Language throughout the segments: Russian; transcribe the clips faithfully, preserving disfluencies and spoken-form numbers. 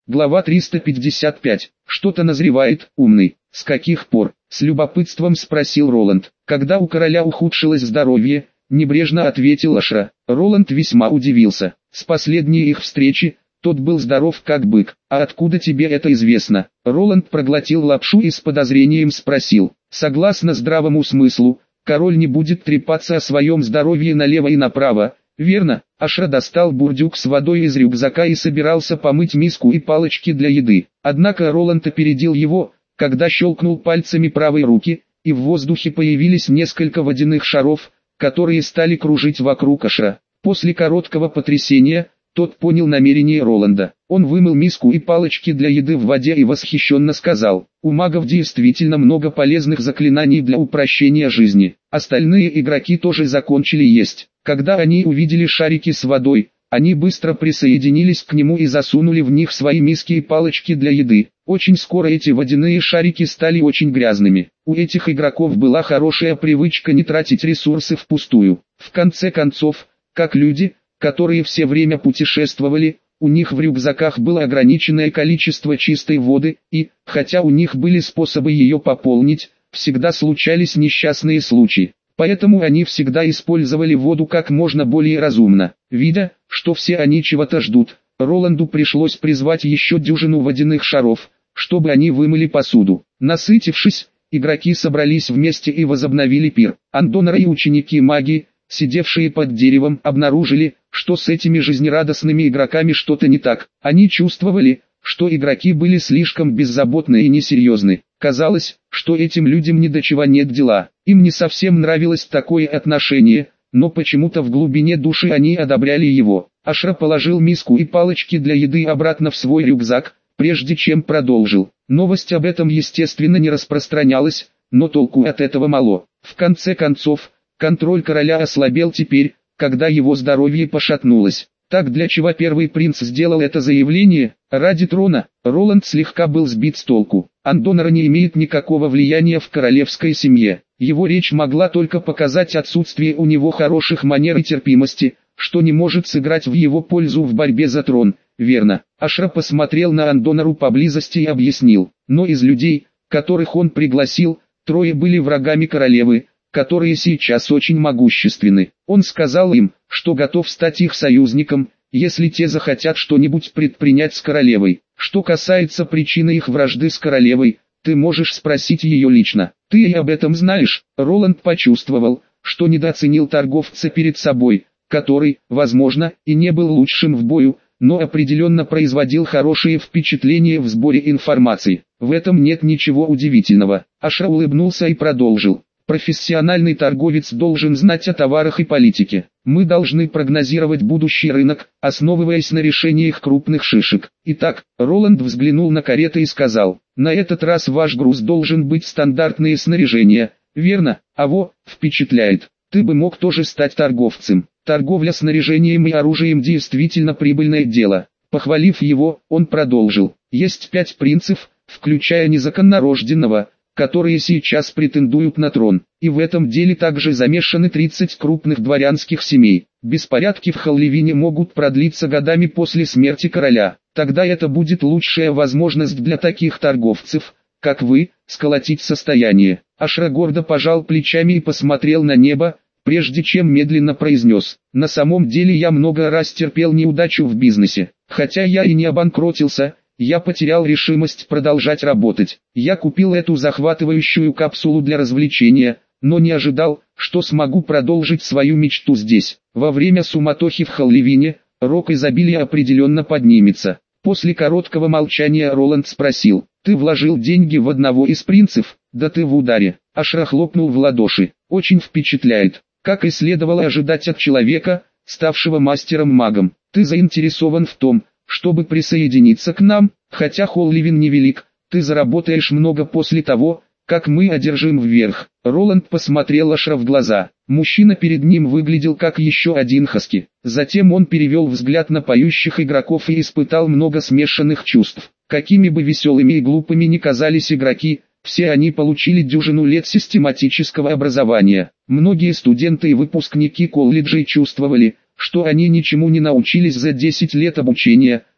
Глава триста пятьдесят пять. Что-то назревает, умный. С каких пор? С любопытством спросил Роланд. Когда у короля ухудшилось здоровье, небрежно ответил Ашра. Роланд весьма удивился. С последней их встречи, тот был здоров как бык. А откуда тебе это известно? Роланд проглотил лапшу и с подозрением спросил. Согласно здравому смыслу, король не будет трепаться о своем здоровье налево и направо, верно? Ашра достал бурдюк с водой из рюкзака и собирался помыть миску и палочки для еды. Однако Роланд опередил его, когда щелкнул пальцами правой руки, и в воздухе появились несколько водяных шаров, которые стали кружить вокруг Ашра. После короткого потрясения, тот понял намерение Роланда. Он вымыл миску и палочки для еды в воде и восхищенно сказал: «У магов действительно много полезных заклинаний для упрощения жизни». Остальные игроки тоже закончили есть. Когда они увидели шарики с водой, они быстро присоединились к нему и засунули в них свои миски и палочки для еды. Очень скоро эти водяные шарики стали очень грязными. У этих игроков была хорошая привычка не тратить ресурсы впустую. В конце концов, как люди, которые все время путешествовали, у них в рюкзаках было ограниченное количество чистой воды, и, хотя у них были способы ее пополнить, всегда случались несчастные случаи. Поэтому они всегда использовали воду как можно более разумно. Видя, что все они чего-то ждут, Роланду пришлось призвать еще дюжину водяных шаров, чтобы они вымыли посуду. Насытившись, игроки собрались вместе и возобновили пир. Андонер и ученики магии, сидевшие под деревом, обнаружили, что с этими жизнерадостными игроками что-то не так. Они чувствовали, что игроки были слишком беззаботны и несерьезны. Казалось, что этим людям ни до чего нет дела. Им не совсем нравилось такое отношение, но почему-то в глубине души они одобряли его. Ашра положил миску и палочки для еды обратно в свой рюкзак, прежде чем продолжил. Новость об этом естественно не распространялась, но толку от этого мало. В конце концов, контроль короля ослабел теперь, когда его здоровье пошатнулось. Так для чего первый принц сделал это заявление? Ради трона. Роланд слегка был сбит с толку. Андонер не имеет никакого влияния в королевской семье. Его речь могла только показать отсутствие у него хороших манер и терпимости, что не может сыграть в его пользу в борьбе за трон. Верно. Ашра посмотрел на Андонеру поблизости и объяснил. Но из людей, которых он пригласил, трое были врагами королевы, которые сейчас очень могущественны. Он сказал им, что готов стать их союзником, если те захотят что-нибудь предпринять с королевой. Что касается причины их вражды с королевой, ты можешь спросить ее лично. Ты и об этом знаешь. Роланд почувствовал, что недооценил торговца перед собой, который, возможно, и не был лучшим в бою, но определенно производил хорошее впечатление в сборе информации. В этом нет ничего удивительного. Ашра улыбнулся и продолжил. Профессиональный торговец должен знать о товарах и политике. Мы должны прогнозировать будущий рынок, основываясь на решениях крупных шишек. Итак, Роланд взглянул на кареты и сказал, на этот раз ваш груз должен быть стандартные снаряжения, верно? Аво, впечатляет. Ты бы мог тоже стать торговцем. Торговля снаряжением и оружием действительно прибыльное дело. Похвалив его, он продолжил. Есть пять принцев, включая незаконнорожденного, которые сейчас претендуют на трон, и в этом деле также замешаны тридцать крупных дворянских семей. Беспорядки в Холливине могут продлиться годами после смерти короля. Тогда это будет лучшая возможность для таких торговцев, как вы, сколотить состояние. Ашра гордо пожал плечами и посмотрел на небо, прежде чем медленно произнес. На самом деле я много раз терпел неудачу в бизнесе. Хотя я и не обанкротился, я потерял решимость продолжать работать. Я купил эту захватывающую капсулу для развлечения, но не ожидал, что смогу продолжить свою мечту здесь. Во время суматохи в Холливине, рок изобилия определенно поднимется. После короткого молчания Роланд спросил, ты вложил деньги в одного из принцев? Да ты в ударе. Ашра хлопнул в ладоши. Очень впечатляет. Как и следовало ожидать от человека, ставшего мастером-магом. Ты заинтересован в том, чтобы присоединиться к нам, хотя Холливин невелик, ты заработаешь много после того, как мы одержим вверх. Роланд посмотрел Ашра в глаза. Мужчина перед ним выглядел как еще один хаски. Затем он перевел взгляд на поющих игроков и испытал много смешанных чувств. Какими бы веселыми и глупыми ни казались игроки, все они получили дюжину лет систематического образования. Многие студенты и выпускники колледжей чувствовали, что они ничему не научились за десять лет обучения,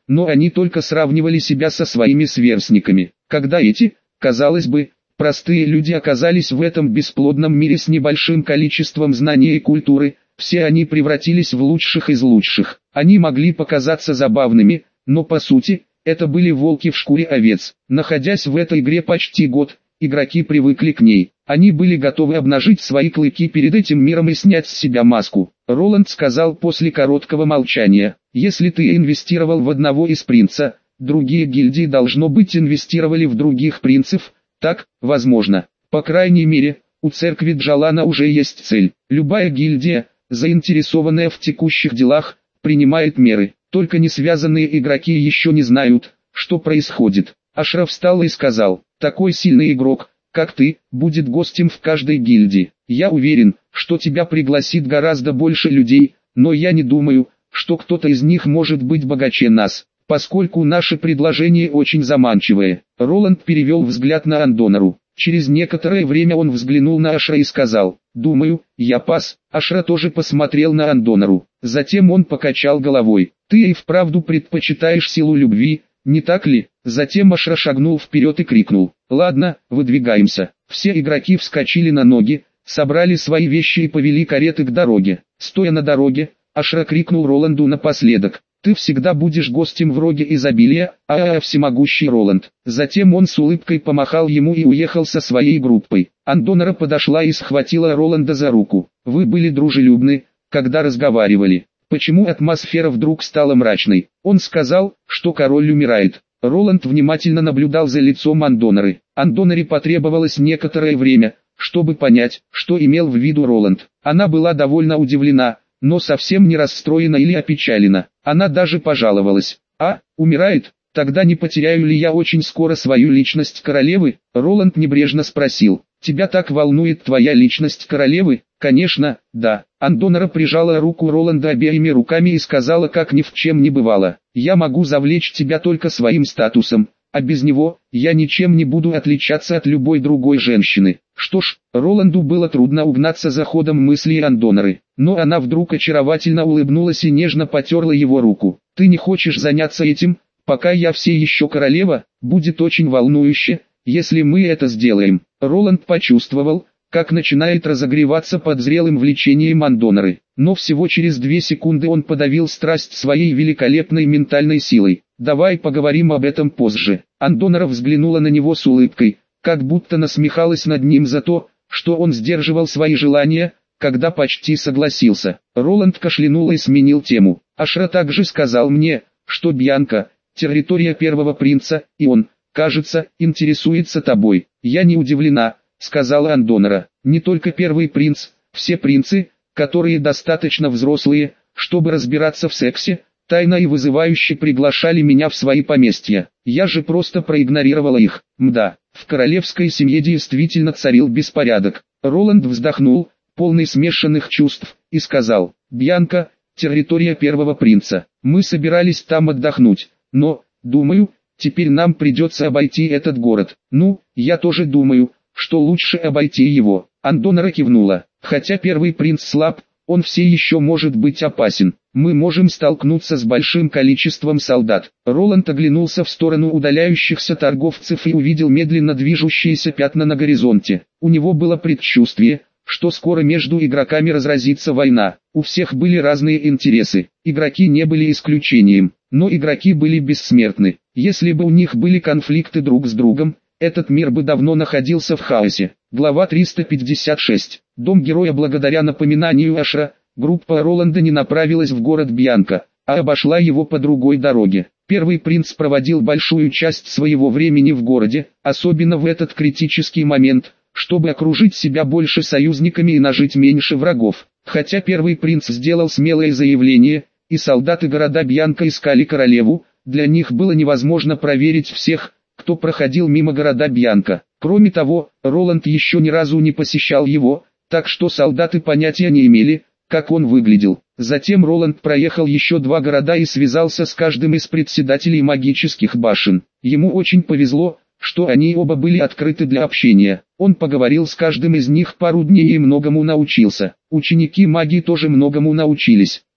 но они только сравнивали себя со своими сверстниками. Когда эти, казалось бы, простые люди оказались в этом бесплодном мире с небольшим количеством знаний и культуры, все они превратились в лучших из лучших. Они могли показаться забавными, но по сути, это были волки в шкуре овец. Находясь в этой игре почти год, игроки привыкли к ней. Они были готовы обнажить свои клыки перед этим миром и снять с себя маску. Роланд сказал после короткого молчания: «Если ты инвестировал в одного из принца, другие гильдии должно быть инвестировали в других принцев, так, возможно. По крайней мере, у церкви Джалана уже есть цель. Любая гильдия, заинтересованная в текущих делах, принимает меры. Только не связанные игроки еще не знают, что происходит». Ашра встал и сказал: «Такой сильный игрок, как ты, будет гостем в каждой гильдии. Я уверен, что тебя пригласит гораздо больше людей, но я не думаю, что кто-то из них может быть богаче нас, поскольку наше предложение очень заманчивое». Роланд перевел взгляд на Андонару. Через некоторое время он взглянул на Ашра и сказал: «Думаю, я пас». Ашра тоже посмотрел на Андонару. Затем он покачал головой. «Ты и вправду предпочитаешь силу любви, не так ли?» Затем Ашра шагнул вперед и крикнул: «Ладно, выдвигаемся». Все игроки вскочили на ноги, собрали свои вещи и повели кареты к дороге. Стоя на дороге, Ашра крикнул Роланду напоследок: «Ты всегда будешь гостем в роге изобилия, а-а-а, всемогущий Роланд». Затем он с улыбкой помахал ему и уехал со своей группой. Андонара подошла и схватила Роланда за руку. «Вы были дружелюбны, когда разговаривали. Почему атмосфера вдруг стала мрачной?» Он сказал, что король умирает. Роланд внимательно наблюдал за лицом Андонары. Андонаре потребовалось некоторое время, чтобы понять, что имел в виду Роланд. Она была довольно удивлена, но совсем не расстроена или опечалена. Она даже пожаловалась: «А, умирает? Тогда не потеряю ли я очень скоро свою личность королевы?» Роланд небрежно спросил: «Тебя так волнует твоя личность королевы?» «Конечно, да». Андонара прижала руку Роланда обеими руками и сказала, как ни в чем не бывало: «Я могу завлечь тебя только своим статусом, а без него, я ничем не буду отличаться от любой другой женщины». Что ж, Роланду было трудно угнаться за ходом мыслей Андонары, но она вдруг очаровательно улыбнулась и нежно потерла его руку. «Ты не хочешь заняться этим, пока я все еще королева? Будет очень волнующе, если мы это сделаем». Роланд почувствовал, как начинает разогреваться под зрелым влечением Андонары, но всего через две секунды он подавил страсть своей великолепной ментальной силой. «Давай поговорим об этом позже». Андонара взглянула на него с улыбкой, как будто насмехалась над ним за то, что он сдерживал свои желания, когда почти согласился. Роланд кашлянул и сменил тему. «Ашра также сказал мне, что Бьянка – территория первого принца, и он, кажется, интересуется тобой». «Я не удивлена», – сказала Андонара. «Не только первый принц, все принцы, которые достаточно взрослые, чтобы разбираться в сексе, тайно и вызывающе приглашали меня в свои поместья. Я же просто проигнорировала их. Мда, в королевской семье действительно царил беспорядок». Роланд вздохнул, полный смешанных чувств, и сказал: «Бьянка – территория первого принца. Мы собирались там отдохнуть, но, думаю, теперь нам придется обойти этот город». «Ну, я тоже думаю, что лучше обойти его». Андонара кивнула. «Хотя первый принц слаб, он все еще может быть опасен. Мы можем столкнуться с большим количеством солдат». Роланд оглянулся в сторону удаляющихся торговцев и увидел медленно движущиеся пятна на горизонте. У него было предчувствие, что скоро между игроками разразится война. У всех были разные интересы. Игроки не были исключением, но игроки были бессмертны. Если бы у них были конфликты друг с другом, этот мир бы давно находился в хаосе. Глава триста пятьдесят шесть. Дом героя. Благодаря напоминанию Ашра, группа Роланда не направилась в город Бьянка, а обошла его по другой дороге. Первый принц проводил большую часть своего времени в городе, особенно в этот критический момент, чтобы окружить себя больше союзниками и нажить меньше врагов. Хотя первый принц сделал смелое заявление, и солдаты города Бьянка искали королеву, для них было невозможно проверить всех, кто проходил мимо города Бьянка. Кроме того, Роланд еще ни разу не посещал его, так что солдаты понятия не имели, как он выглядел. Затем Роланд проехал еще два города и связался с каждым из председателей магических башен. Ему очень повезло, что они оба были открыты для общения. Он поговорил с каждым из них пару дней и многому научился. Ученики магии тоже многому научились.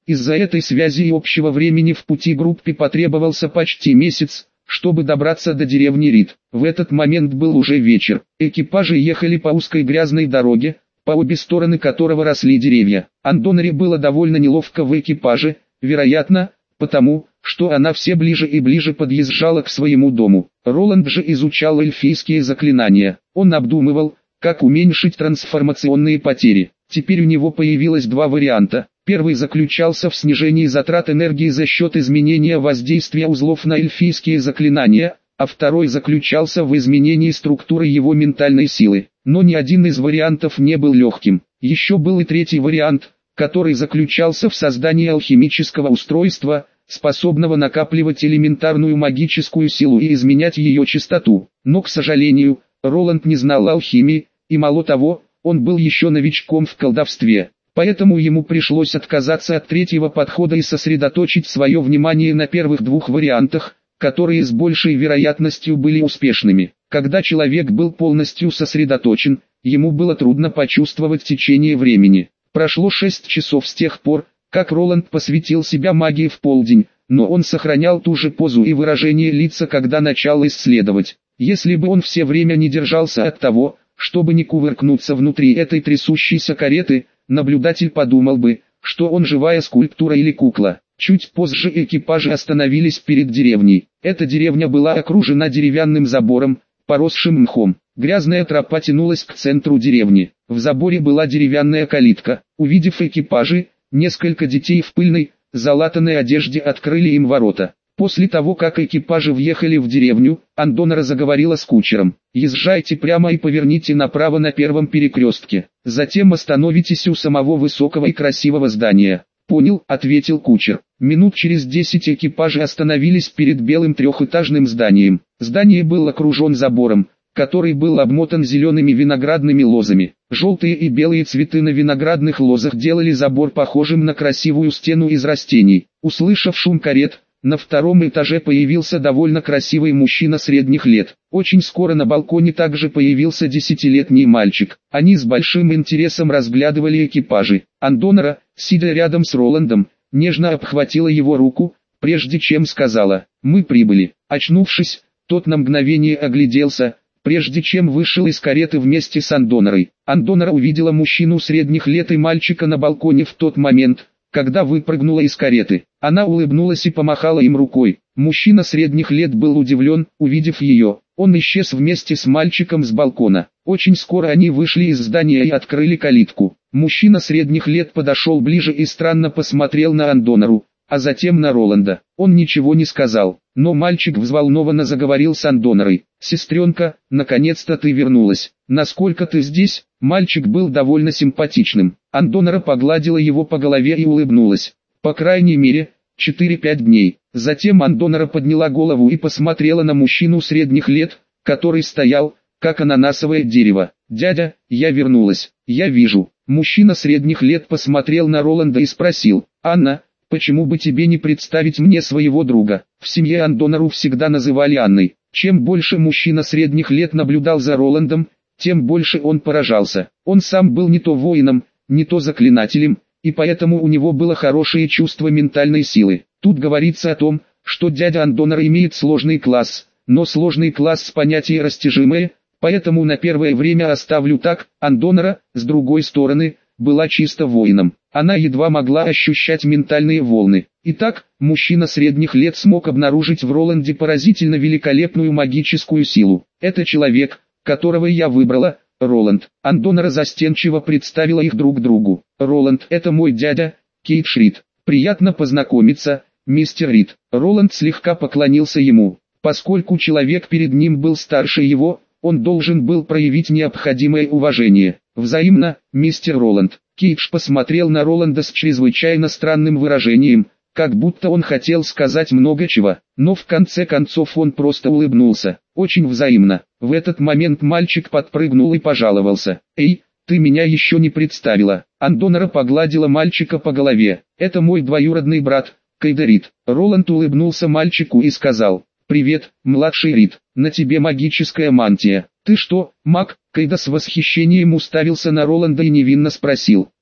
Из-за этой связи и общего времени в пути группе потребовался почти месяц, чтобы добраться до деревни Рид. В этот момент был уже вечер. Экипажи ехали по узкой грязной дороге, по обе стороны которого росли деревья. Андонаре было довольно неловко в экипаже, вероятно, потому, что она все ближе и ближе подъезжала к своему дому. Роланд же изучал эльфийские заклинания. Он обдумывал, как уменьшить трансформационные потери. Теперь у него появилось два варианта. Первый заключался в снижении затрат энергии за счет изменения воздействия узлов на эльфийские заклинания, а второй заключался в изменении структуры его ментальной силы. Но ни один из вариантов не был легким. Еще был и третий вариант, который заключался в создании алхимического устройства, способного накапливать элементарную магическую силу и изменять ее частоту. Но, к сожалению, Роланд не знал алхимии, и мало того, он был еще новичком в колдовстве. Поэтому ему пришлось отказаться от третьего подхода и сосредоточить свое внимание на первых двух вариантах, которые с большей вероятностью были успешными. Когда человек был полностью сосредоточен, ему было трудно почувствовать течение времени. Прошло шесть часов с тех пор, как Роланд посвятил себя магии в полдень, но он сохранял ту же позу и выражение лица, когда начал исследовать. Если бы он все время не держался от того, чтобы не кувыркнуться внутри этой трясущейся кареты, наблюдатель подумал бы, что он живая скульптура или кукла. Чуть позже экипажи остановились перед деревней. Эта деревня была окружена деревянным забором, поросшим мхом. Грязная тропа тянулась к центру деревни. В заборе была деревянная калитка. Увидев экипажи, несколько детей в пыльной, залатанной одежде открыли им ворота. После того, как экипажи въехали в деревню, Андонара заговорила с кучером. «Езжайте прямо и поверните направо на первом перекрестке. Затем остановитесь у самого высокого и красивого здания». «Понял», — ответил кучер. Минут через десять экипажи остановились перед белым трехэтажным зданием. Здание было окружен забором, который был обмотан зелеными виноградными лозами. Желтые и белые цветы на виноградных лозах делали забор похожим на красивую стену из растений. Услышав шум карет, на втором этаже появился довольно красивый мужчина средних лет. Очень скоро на балконе также появился десятилетний мальчик. Они с большим интересом разглядывали экипажи. Андонара, сидя рядом с Роландом, нежно обхватила его руку, прежде чем сказала: «Мы прибыли». Очнувшись, тот на мгновение огляделся, прежде чем вышел из кареты вместе с Андонарой. Андонара увидела мужчину средних лет и мальчика на балконе в тот момент, когда выпрыгнула из кареты. Она улыбнулась и помахала им рукой. Мужчина средних лет был удивлен, увидев ее. Он исчез вместе с мальчиком с балкона. Очень скоро они вышли из здания и открыли калитку. Мужчина средних лет подошел ближе и странно посмотрел на Андонару, а затем на Роланда. Он ничего не сказал, но мальчик взволнованно заговорил с Андонарой. «Сестренка, наконец-то ты вернулась. Насколько ты здесь?» Мальчик был довольно симпатичным. Андонара погладила его по голове и улыбнулась. «По крайней мере, четыре-пять дней». Затем Андонара подняла голову и посмотрела на мужчину средних лет, который стоял, как ананасовое дерево. «Дядя, я вернулась. Я вижу». Мужчина средних лет посмотрел на Роланда и спросил: «Анна, почему бы тебе не представить мне своего друга?» В семье Андонару всегда называли Анной. Чем больше мужчина средних лет наблюдал за Роландом, тем больше он поражался. Он сам был не то воином, не то заклинателем, и поэтому у него было хорошее чувство ментальной силы. Тут говорится о том, что дядя Андонара имеет сложный класс, но сложный класс понятие растяжимое, поэтому на первое время оставлю так. Андонара, с другой стороны, была чисто воином. Она едва могла ощущать ментальные волны. Итак, мужчина средних лет смог обнаружить в Роланде поразительно великолепную магическую силу. Это человек, которого я выбрала, Роланд. Андонара застенчиво представила их друг другу. «Роланд, это мой дядя, Кейдж Рид. Приятно познакомиться, мистер Рид». Роланд слегка поклонился ему. Поскольку человек перед ним был старше его, он должен был проявить необходимое уважение. «Взаимно, мистер Роланд». Кейдж посмотрел на Роланда с чрезвычайно странным выражением, как будто он хотел сказать много чего, но в конце концов он просто улыбнулся. «Очень взаимно». В этот момент мальчик подпрыгнул и пожаловался: «Эй, ты меня еще не представила». Андонара погладила мальчика по голове. «Это мой двоюродный брат, Кейда Рид». Роланд улыбнулся мальчику и сказал: «Привет, младший Рид, на тебе магическая мантия». «Ты что, маг?» Кейда с восхищением уставился на Роланда и невинно спросил: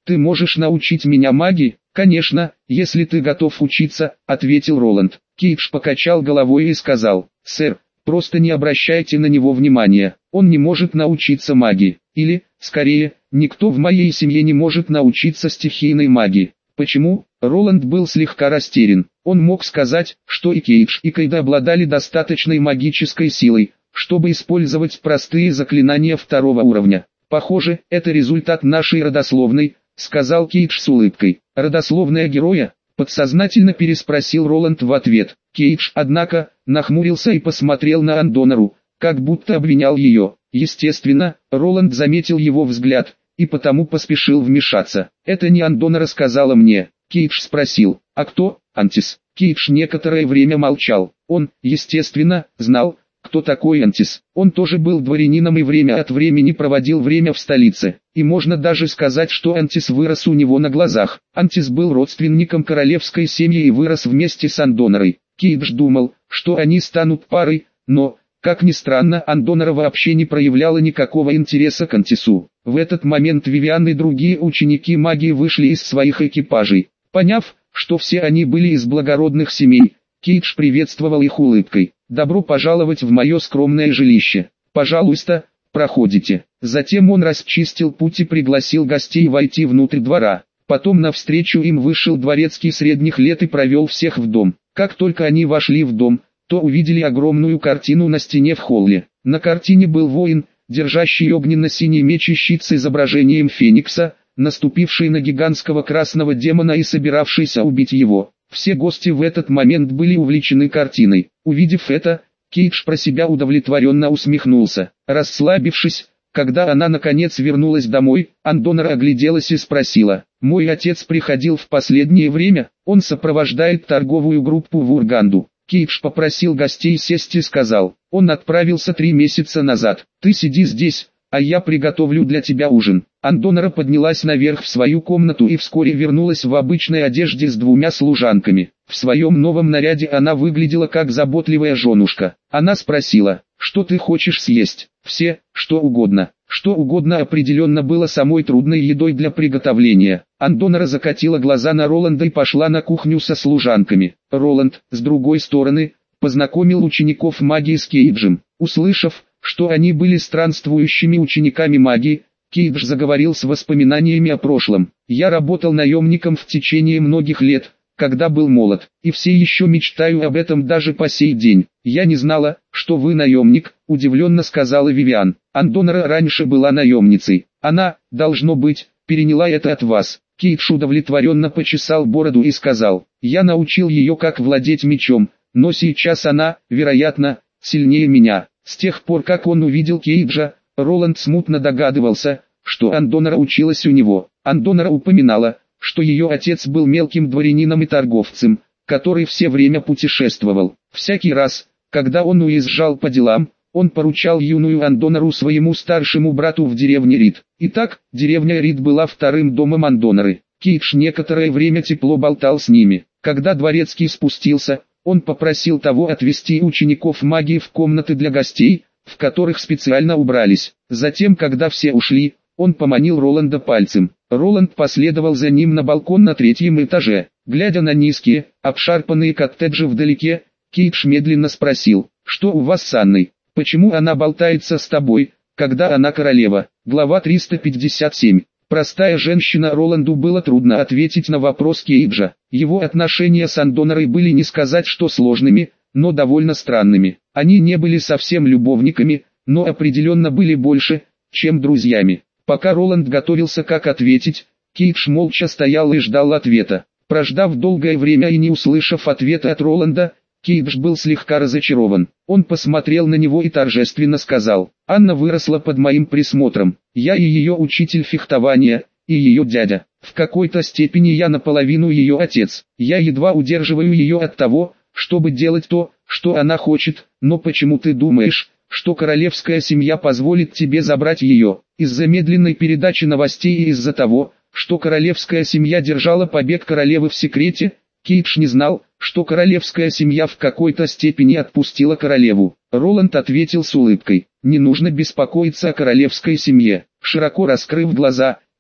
ты можешь научить меня магии? Конечно, если ты готов учиться, ответил Роланд. Кейдж покачал головой и сказал, сэр, просто не обращайте на него внимания, он не может научиться магии. Или, скорее, никто в моей семье не может научиться стихийной магии. Почему? Роланд был слегка растерян. Он мог сказать, что и Кейдж, и Кайда обладали достаточной магической силой, чтобы использовать простые заклинания второго уровня. Похоже, это результат нашей родословной, сказал Кейдж с улыбкой. Родословная героя? Подсознательно переспросил Роланд в ответ. Кейдж, однако, нахмурился и посмотрел на Андонару, как будто обвинял ее. Естественно, Роланд заметил его взгляд, и потому поспешил вмешаться. «Это не Андонара сказала мне». Кейдж спросил, «А кто?» «Антис». Кейдж некоторое время молчал. Он, естественно, знал, кто такой Антис. Он тоже был дворянином и время от времени проводил время в столице. И можно даже сказать, что Антис вырос у него на глазах. Антис был родственником королевской семьи и вырос вместе с Андонарой. Кейдж думал, что они станут парой, но, как ни странно, Андонара вообще не проявляла никакого интереса к Антису. В этот момент Вивиан и другие ученики магии вышли из своих экипажей. Поняв, что все они были из благородных семей, Кейдж приветствовал их улыбкой. «Добро пожаловать в мое скромное жилище. Пожалуйста, проходите». Затем он расчистил путь и пригласил гостей войти внутрь двора. Потом навстречу им вышел дворецкий средних лет и провел всех в дом. Как только они вошли в дом, то увидели огромную картину на стене в холле. На картине был воин, держащий огненно-синий меч и щит с изображением Феникса, наступивший на гигантского красного демона и собиравшийся убить его. Все гости в этот момент были увлечены картиной. Увидев это, Кейдж про себя удовлетворенно усмехнулся. Расслабившись, когда она наконец вернулась домой, Андонара огляделась и спросила, «Мой отец приходил в последнее время, он сопровождает торговую группу в Урганду». Кейдж попросил гостей сесть и сказал, «Он отправился три месяца назад, ты сиди здесь, а я приготовлю для тебя ужин». Андонара поднялась наверх в свою комнату и вскоре вернулась в обычной одежде с двумя служанками. В своем новом наряде она выглядела как заботливая женушка. Она спросила, «Что ты хочешь съесть?» «Все, что угодно». Что угодно определенно было самой трудной едой для приготовления. Андонара закатила глаза на Роланда и пошла на кухню со служанками. Роланд, с другой стороны, познакомил учеников магии с Кейджем. Услышав, что они были странствующими учениками магии, Кейдж заговорил с воспоминаниями о прошлом. «Я работал наемником в течение многих лет, когда был молод, и все еще мечтаю об этом даже по сей день. Я не знала, что вы наемник», — удивленно сказала Вивиан. «Андонара раньше была наемницей. Она, должно быть, переняла это от вас». Кейдж удовлетворенно почесал бороду и сказал, «Я научил ее, как владеть мечом, но сейчас она, вероятно, сильнее меня». С тех пор, как он увидел Кейджа, Роланд смутно догадывался, что Андонара училась у него. Андонара упоминала, что ее отец был мелким дворянином и торговцем, который все время путешествовал. Всякий раз, когда он уезжал по делам, он поручал юную Андонару своему старшему брату в деревне Рид. Итак, деревня Рид была вторым домом Андонары. Кейдж некоторое время тепло болтал с ними. Когда дворецкий спустился, он попросил того отвезти учеников магии в комнаты для гостей, в которых специально убрались. Затем, когда все ушли, он поманил Роланда пальцем. Роланд последовал за ним на балкон на третьем этаже. Глядя на низкие, обшарпанные коттеджи вдалеке, Кейдж медленно спросил, «Что у вас с Анной? Почему она болтается с тобой, когда она королева?» Глава триста пятьдесят семь. Простая женщина. Роланду было трудно ответить на вопрос Кейджа. Его отношения с Андонарой были не сказать что сложными, но довольно странными. Они не были совсем любовниками, но определенно были больше, чем друзьями. Пока Роланд готовился как ответить, Кейдж молча стоял и ждал ответа. Прождав долгое время и не услышав ответа от Роланда, Кейдж был слегка разочарован. Он посмотрел на него и торжественно сказал, «Анна выросла под моим присмотром. Я и ее учитель фехтования, и ее дядя. В какой-то степени я наполовину ее отец. Я едва удерживаю ее от того, чтобы делать то, что она хочет, но почему ты думаешь, что королевская семья позволит тебе забрать ее?» Из-за медленной передачи новостей и из-за того, что королевская семья держала побег королевы в секрете, Кейдж не знал, что королевская семья в какой-то степени отпустила королеву. Роланд ответил с улыбкой, «Не нужно беспокоиться о королевской семье». Широко раскрыв глаза,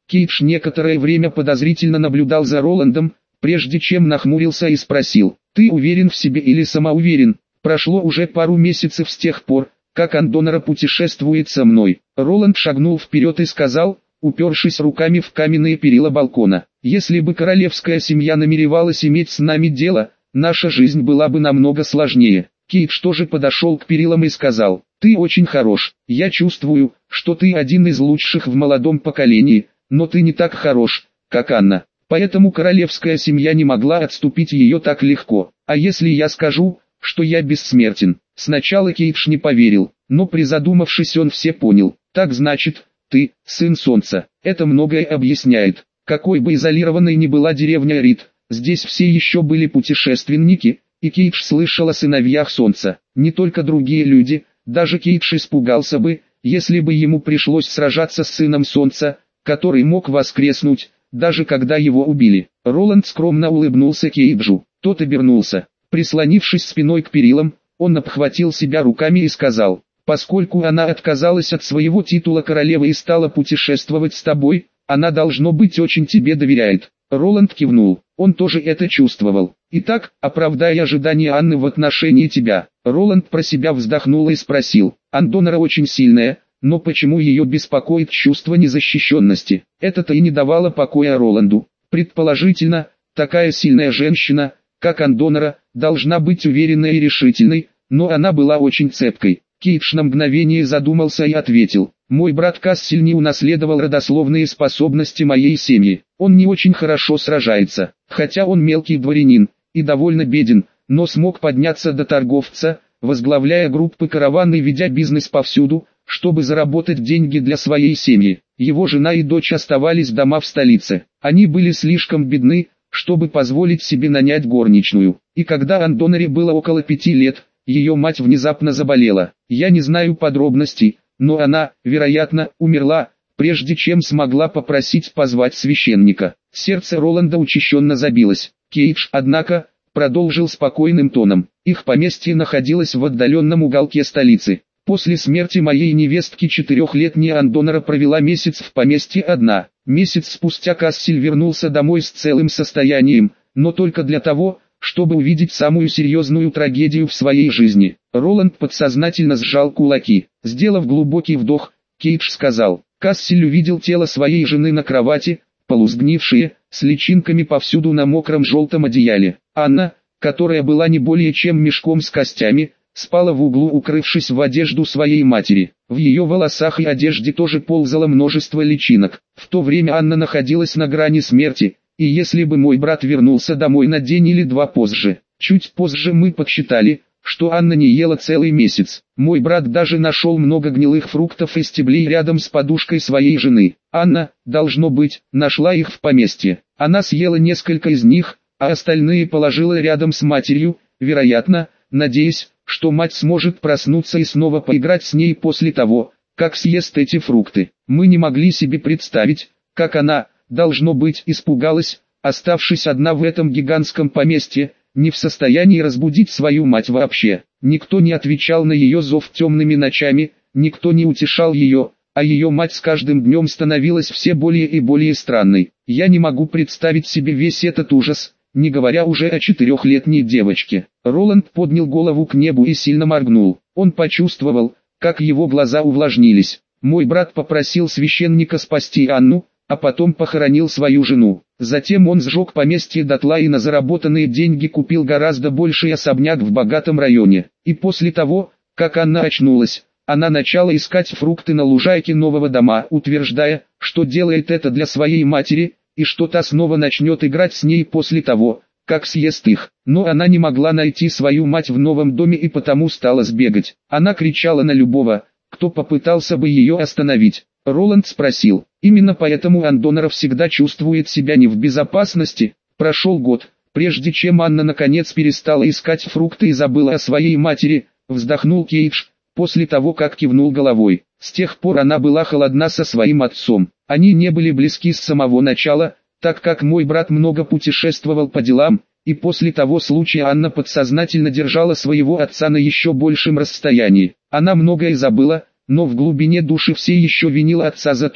Кейдж некоторое время подозрительно наблюдал за Роландом, прежде чем нахмурился и спросил: «Ты уверен в себе или самоуверен?» Прошло уже пару месяцев с тех пор, как Андонора путешествует со мной. Роланд шагнул вперед и сказал, упершись руками в каменные перила балкона: «Если бы королевская семья намеревалась иметь с нами дело, наша жизнь была бы намного сложнее». Кейдж тоже подошел к перилам и сказал: «Ты очень хорош. Я чувствую, что ты один из лучших в молодом поколении, но ты не так хорош, как Анна. Поэтому королевская семья не могла отступить ее так легко. А если я скажу, что я бессмертен?» Сначала Кейдж не поверил, но призадумавшись он все понял. «Так значит, ты, сын солнца». Это многое объясняет. Какой бы изолированной ни была деревня Рид, здесь все еще были путешественники, и Кейдж слышал о сыновьях солнца. Не только другие люди, даже Кейдж испугался бы, если бы ему пришлось сражаться с сыном солнца, который мог воскреснуть, даже когда его убили. Роланд скромно улыбнулся Кейджу. Тот обернулся. Прислонившись спиной к перилам, он обхватил себя руками и сказал: «Поскольку она отказалась от своего титула королевы и стала путешествовать с тобой, она, должно быть, очень тебе доверяет». Роланд кивнул. Он тоже это чувствовал. «Итак, оправдай ожидания Анны в отношении тебя». Роланд про себя вздохнул и спросил: «Андонора очень сильная, но почему ее беспокоит чувство незащищенности?» Это-то и не давало покоя Роланду. Предположительно, такая сильная женщина, как Андонора, должна быть уверенной и решительной, но она была очень цепкой. Кейдж на мгновение задумался и ответил: «Мой брат Кассиль не унаследовал родословные способности моей семьи. Он не очень хорошо сражается, хотя он мелкий дворянин и довольно беден, но смог подняться до торговца, возглавляя группы караван и ведя бизнес повсюду, чтобы заработать деньги для своей семьи. Его жена и дочь оставались дома в столице. Они были слишком бедны, чтобы позволить себе нанять горничную. И когда Андоноре было около пяти лет, ее мать внезапно заболела. Я не знаю подробностей, но она, вероятно, умерла, прежде чем смогла попросить позвать священника». Сердце Роланда учащенно забилось. Кейдж, однако, продолжил спокойным тоном: «Их поместье находилось в отдаленном уголке столицы. После смерти моей невестки четырехлетняя Андонора провела месяц в поместье одна. Месяц спустя Кассиль вернулся домой с целым состоянием, но только для того, чтобы увидеть самую серьезную трагедию в своей жизни». Роланд подсознательно сжал кулаки. Сделав глубокий вдох, Кейдж сказал: «Кассиль увидел тело своей жены на кровати, полусгнившее, с личинками повсюду на мокром желтом одеяле. Анна, которая была не более чем мешком с костями, спала в углу, укрывшись в одежду своей матери. В ее волосах и одежде тоже ползало множество личинок. В то время Анна находилась на грани смерти, и если бы мой брат вернулся домой на день или два позже, чуть позже мы подсчитали, что Анна не ела целый месяц. Мой брат даже нашел много гнилых фруктов и стеблей рядом с подушкой своей жены. Анна, должно быть, нашла их в поместье. Она съела несколько из них, а остальные положила рядом с матерью, вероятно, надеясь, что мать сможет проснуться и снова поиграть с ней после того, как съест эти фрукты. Мы не могли себе представить, как она, должно быть, испугалась, оставшись одна в этом гигантском поместье, не в состоянии разбудить свою мать вообще. Никто не отвечал на ее зов темными ночами, никто не утешал ее, а ее мать с каждым днем становилась все более и более странной. Я не могу представить себе весь этот ужас, не говоря уже о четырехлетней девочке». Роланд поднял голову к небу и сильно моргнул. Он почувствовал, как его глаза увлажнились. «Мой брат попросил священника спасти Анну, а потом похоронил свою жену. Затем он сжег поместье дотла и на заработанные деньги купил гораздо больший особняк в богатом районе. И после того, как Анна очнулась, она начала искать фрукты на лужайке нового дома, утверждая, что делает это для своей матери, и что та снова начнет играть с ней после того, как съест их. Но она не могла найти свою мать в новом доме и потому стала сбегать. Она кричала на любого, кто попытался бы ее остановить». Роланд спросил: «Именно поэтому Андонора всегда чувствует себя не в безопасности?» Прошел год, прежде чем Анна наконец перестала искать фрукты и забыла о своей матери, вздохнул Кейдж, после того как кивнул головой. С тех пор она была холодна со своим отцом. Они не были близки с самого начала, так как мой брат много путешествовал по делам, и после того случая Анна подсознательно держала своего отца на еще большем расстоянии. Она многое забыла, но в глубине души все еще винила отца за то,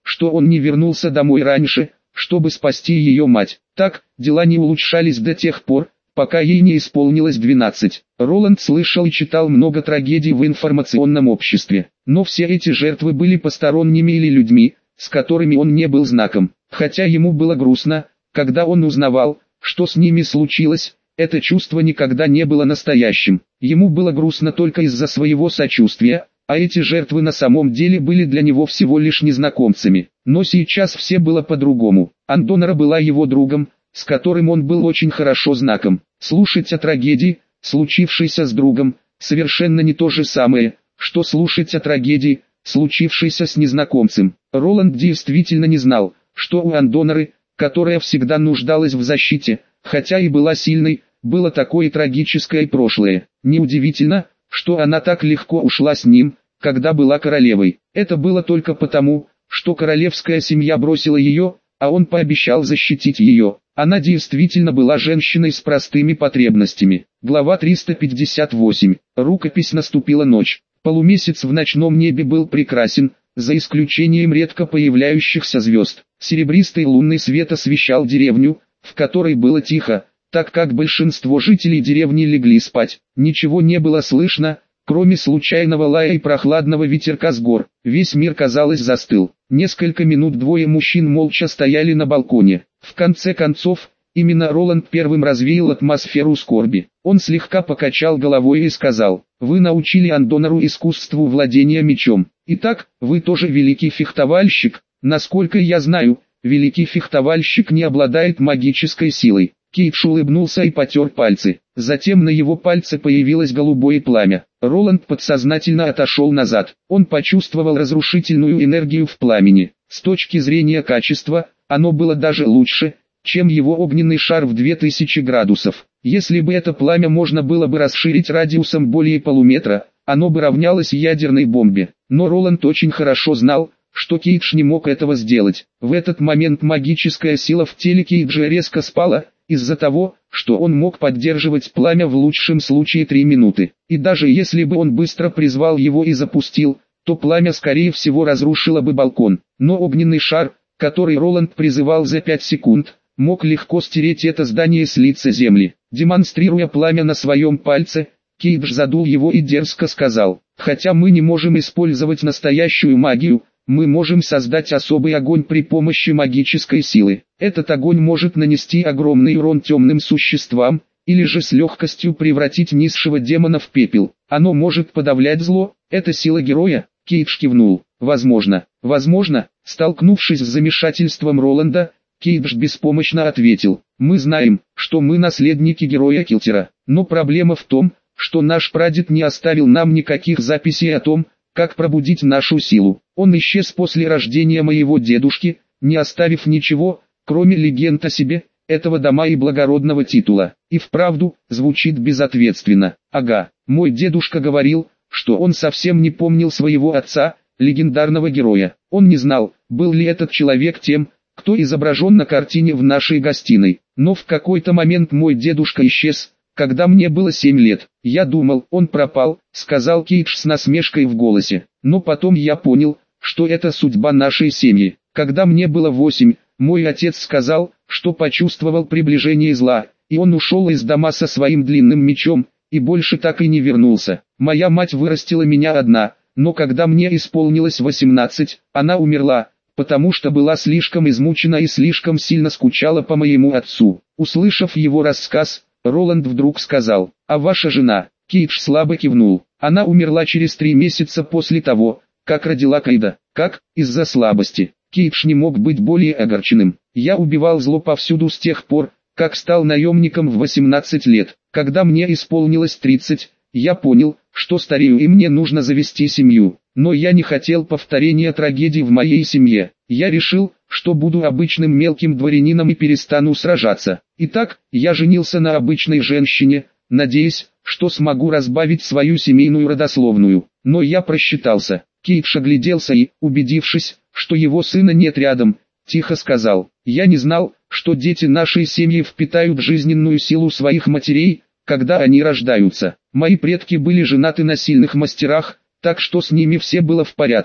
что он не вернулся домой раньше, чтобы спасти ее мать. Так, дела не улучшались до тех пор, пока ей не исполнилось двенадцать. Роланд слышал и читал много трагедий в информационном обществе, но все эти жертвы были посторонними или людьми, с которыми он не был знаком. Хотя ему было грустно, когда он узнавал, что с ними случилось, это чувство никогда не было настоящим. Ему было грустно только из-за своего сочувствия, а эти жертвы на самом деле были для него всего лишь незнакомцами. Но сейчас все было по-другому. Андонара была его другом, с которым он был очень хорошо знаком. Слушать о трагедии, случившейся с другом, совершенно не то же самое, что слушать о трагедии, случившейся с незнакомцем. Роланд действительно не знал, что у Андонары, которая всегда нуждалась в защите, хотя и была сильной, было такое трагическое прошлое. Неудивительно, что она так легко ушла с ним, когда была королевой. Это было только потому, что королевская семья бросила ее, а он пообещал защитить ее. Она действительно была женщиной с простыми потребностями. Глава триста пятьдесят восемь. Рукопись. Наступила ночь. Полумесяц в ночном небе был прекрасен, за исключением редко появляющихся звезд. Серебристый лунный свет освещал деревню, в которой было тихо, так как большинство жителей деревни легли спать. Ничего не было слышно, кроме случайного лая и прохладного ветерка с гор. Весь мир, казалось, застыл. Несколько минут двое мужчин молча стояли на балконе. В конце концов, именно Роланд первым развеял атмосферу скорби. Он слегка покачал головой и сказал: «Вы научили Андонару искусству владения мечом. Итак, вы тоже великий фехтовальщик. Насколько я знаю, великий фехтовальщик не обладает магической силой». Кейдж улыбнулся и потер пальцы. Затем на его пальце появилось голубое пламя. Роланд подсознательно отошел назад. Он почувствовал разрушительную энергию в пламени. С точки зрения качества, оно было даже лучше, чем его огненный шар в две тысячи градусов. Если бы это пламя можно было бы расширить радиусом более полуметра, оно бы равнялось ядерной бомбе. Но Роланд очень хорошо знал, что Кейдж не мог этого сделать. В этот момент магическая сила в теле Кейджа резко спала, из-за того, что он мог поддерживать пламя в лучшем случае три минуты. И даже если бы он быстро призвал его и запустил, то пламя скорее всего разрушило бы балкон. Но огненный шар, который Роланд призывал за пять секунд, мог легко стереть это здание с лица земли. Демонстрируя пламя на своем пальце, Кейдж задул его и дерзко сказал: «Хотя мы не можем использовать настоящую магию, мы можем создать особый огонь при помощи магической силы. Этот огонь может нанести огромный урон темным существам, или же с легкостью превратить низшего демона в пепел. Оно может подавлять зло. Это сила героя». Кейдж кивнул. «Возможно, возможно». Столкнувшись с замешательством Роланда, Кейдж беспомощно ответил: «Мы знаем, что мы наследники героя Килтера, но проблема в том, что наш прадед не оставил нам никаких записей о том, как пробудить нашу силу. Он исчез после рождения моего дедушки, не оставив ничего, кроме легенд о себе, этого дома и благородного титула. И вправду, звучит безответственно. Ага, мой дедушка говорил, что он совсем не помнил своего отца, легендарного героя. Он не знал, был ли этот человек тем, кто изображен на картине в нашей гостиной. Но в какой-то момент мой дедушка исчез, когда мне было семь лет. Я думал, он пропал», — сказал Кейдж с насмешкой в голосе. «Но потом я понял, что это судьба нашей семьи. Когда мне было восемь, мой отец сказал, что почувствовал приближение зла, и он ушел из дома со своим длинным мечом, и больше так и не вернулся. Моя мать вырастила меня одна, но когда мне исполнилось восемнадцать, она умерла, потому что была слишком измучена и слишком сильно скучала по моему отцу». Услышав его рассказ, Роланд вдруг сказал: «А ваша жена?» Кейдж слабо кивнул. «Она умерла через три месяца после того, как родила Кайда». «Как? Из-за слабости?» Кейдж не мог быть более огорченным. «Я убивал зло повсюду с тех пор, как стал наемником в восемнадцать лет. Когда мне исполнилось тридцать, я понял, что старею и мне нужно завести семью. Но я не хотел повторения трагедий в моей семье. Я решил, что буду обычным мелким дворянином и перестану сражаться. Итак, я женился на обычной женщине, надеясь, что смогу разбавить свою семейную родословную. Но я просчитался». Кейдж огляделся и, убедившись, что его сына нет рядом, тихо сказал: «Я не знал, что дети нашей семьи впитают жизненную силу своих матерей, когда они рождаются. Мои предки были женаты на сильных мастерах, так что с ними все было в порядке.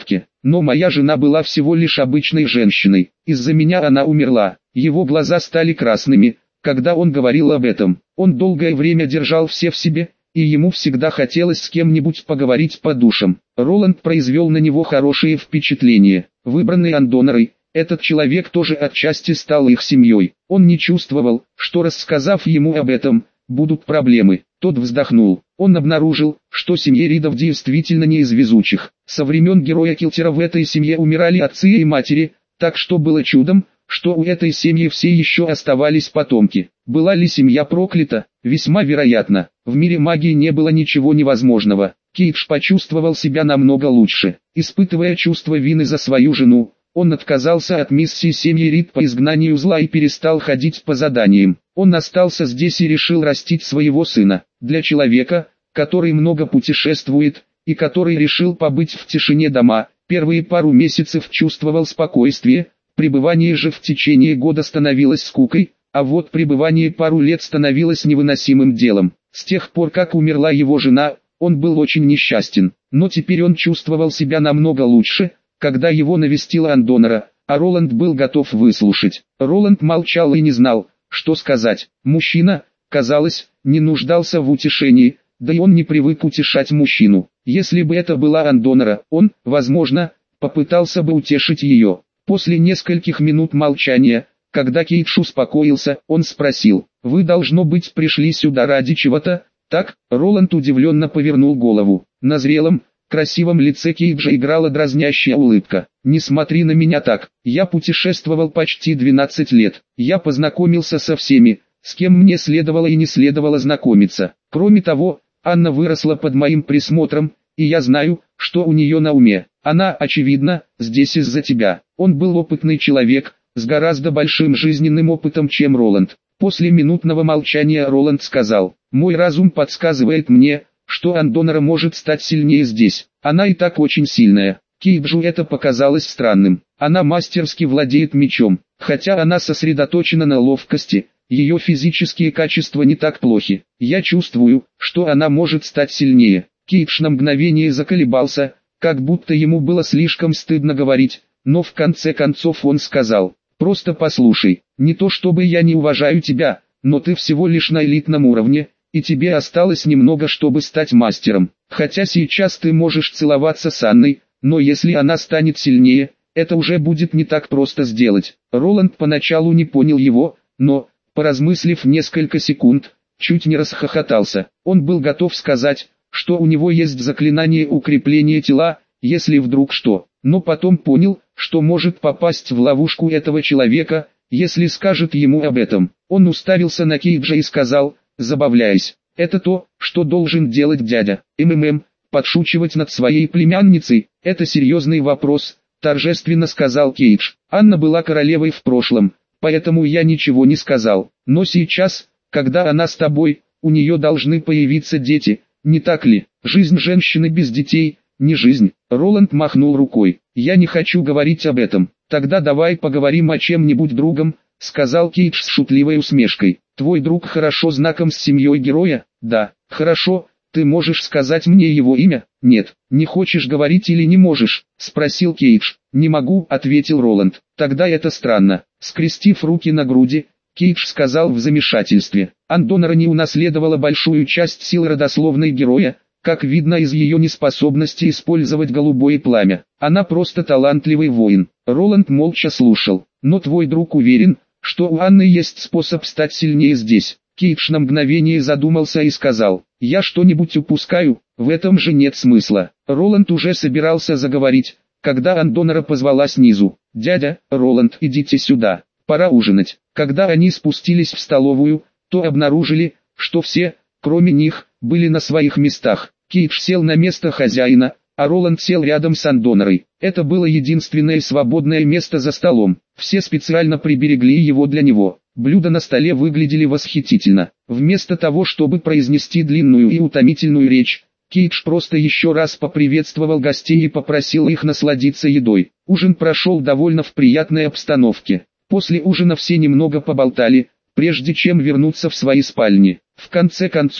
но моя жена была всего лишь обычной женщиной. Из-за меня она умерла. Его глаза стали красными, когда он говорил об этом. Он долгое время держал все в себе, и ему всегда хотелось с кем-нибудь поговорить по душам. Роланд произвел на него хорошее впечатление. Выбранный Андонорой, этот человек тоже отчасти стал их семьей. Он не чувствовал, что рассказав ему об этом, будут проблемы. Тот вздохнул. Он обнаружил, что семья Ридов действительно не из везучих. Со времен героя Килтера в этой семье умирали отцы и матери, так что было чудом, что у этой семьи все еще оставались потомки. Была ли семья проклята? Весьма вероятно. В мире магии не было ничего невозможного. Кейдж почувствовал себя намного лучше. Испытывая чувство вины за свою жену, он отказался от миссии семьи Рид по изгнанию зла и перестал ходить по заданиям. Он остался здесь и решил растить своего сына. Для человека, который много путешествует, и который решил побыть в тишине дома, первые пару месяцев чувствовал спокойствие, пребывание же в течение года становилось скукой, а вот пребывание пару лет становилось невыносимым делом. С тех пор, как умерла его жена, он был очень несчастен, но теперь он чувствовал себя намного лучше, когда его навестила Андонора, а Роланд был готов выслушать. Роланд молчал и не знал, что сказать. Мужчина, казалось, не нуждался в утешении, да и он не привык утешать мужчину. Если бы это была Андонора, он, возможно, попытался бы утешить ее. После нескольких минут молчания, когда Кейдж успокоился, он спросил: «Вы, должно быть, пришли сюда ради чего-то, так?» Роланд удивленно повернул голову. На зрелом, красивом лице Кейджа играла дразнящая улыбка. «Не смотри на меня так, я путешествовал почти двенадцать лет, я познакомился со всеми, с кем мне следовало и не следовало знакомиться. Кроме того, Анна выросла под моим присмотром, и я знаю, что у нее на уме. Она, очевидно, здесь из-за тебя». Он был опытный человек, с гораздо большим жизненным опытом, чем Роланд. После минутного молчания Роланд сказал: «Мой разум подсказывает мне, что Андонора может стать сильнее здесь. Она и так очень сильная». Кейджу это показалось странным. Она мастерски владеет мечом, хотя она сосредоточена на ловкости, ее физические качества не так плохи. Я чувствую, что она может стать сильнее. Кейдж на мгновение заколебался, как будто ему было слишком стыдно говорить, но в конце концов он сказал: «Просто послушай, не то чтобы я не уважаю тебя, но ты всего лишь на элитном уровне, и тебе осталось немного, чтобы стать мастером. Хотя сейчас ты можешь целоваться с Анной, но если она станет сильнее, это уже будет не так просто сделать». Роланд поначалу не понял его, но, поразмыслив несколько секунд, чуть не расхохотался. Он был готов сказать, что у него есть заклинание укрепления тела, если вдруг что, но потом понял, что может попасть в ловушку этого человека, если скажет ему об этом. Он уставился на Кейджа и сказал, забавляясь: «Это то, что должен делать дядя. МММ, подшучивать над своей племянницей, это серьезный вопрос», торжественно сказал Кейдж. «Анна была королевой в прошлом, поэтому я ничего не сказал. Но сейчас, когда она с тобой, у нее должны появиться дети, не так ли? Жизнь женщины без детей – не жизнь». Роланд махнул рукой. «Я не хочу говорить об этом. Тогда давай поговорим о чем-нибудь другом», — сказал Кейдж с шутливой усмешкой. «Твой друг хорошо знаком с семьей героя?» «Да, хорошо. Ты можешь сказать мне его имя?» «Нет, не хочешь говорить или не можешь?» — спросил Кейдж. «Не могу», — ответил Роланд. «Тогда это странно». Скрестив руки на груди, Кейдж сказал в замешательстве: «Андонора не унаследовала большую часть сил родословной героя, как видно из ее неспособности использовать голубое пламя. Она просто талантливый воин». Роланд молча слушал. «Но твой друг уверен, что у Анны есть способ стать сильнее здесь». Кейдж на мгновение задумался и сказал: «Я что-нибудь упускаю, в этом же нет смысла». Роланд уже собирался заговорить, когда Андонора позвала снизу: «Дядя, Роланд, идите сюда, пора ужинать». Когда они спустились в столовую, то обнаружили, что все, кроме них, были на своих местах. Кейдж сел на место хозяина, а Роланд сел рядом с Андонорой. Это было единственное свободное место за столом. Все специально приберегли его для него. Блюда на столе выглядели восхитительно. Вместо того, чтобы произнести длинную и утомительную речь, Кейдж просто еще раз поприветствовал гостей и попросил их насладиться едой. Ужин прошел довольно в приятной обстановке. После ужина все немного поболтали, прежде чем вернуться в свои спальни. В конце концов,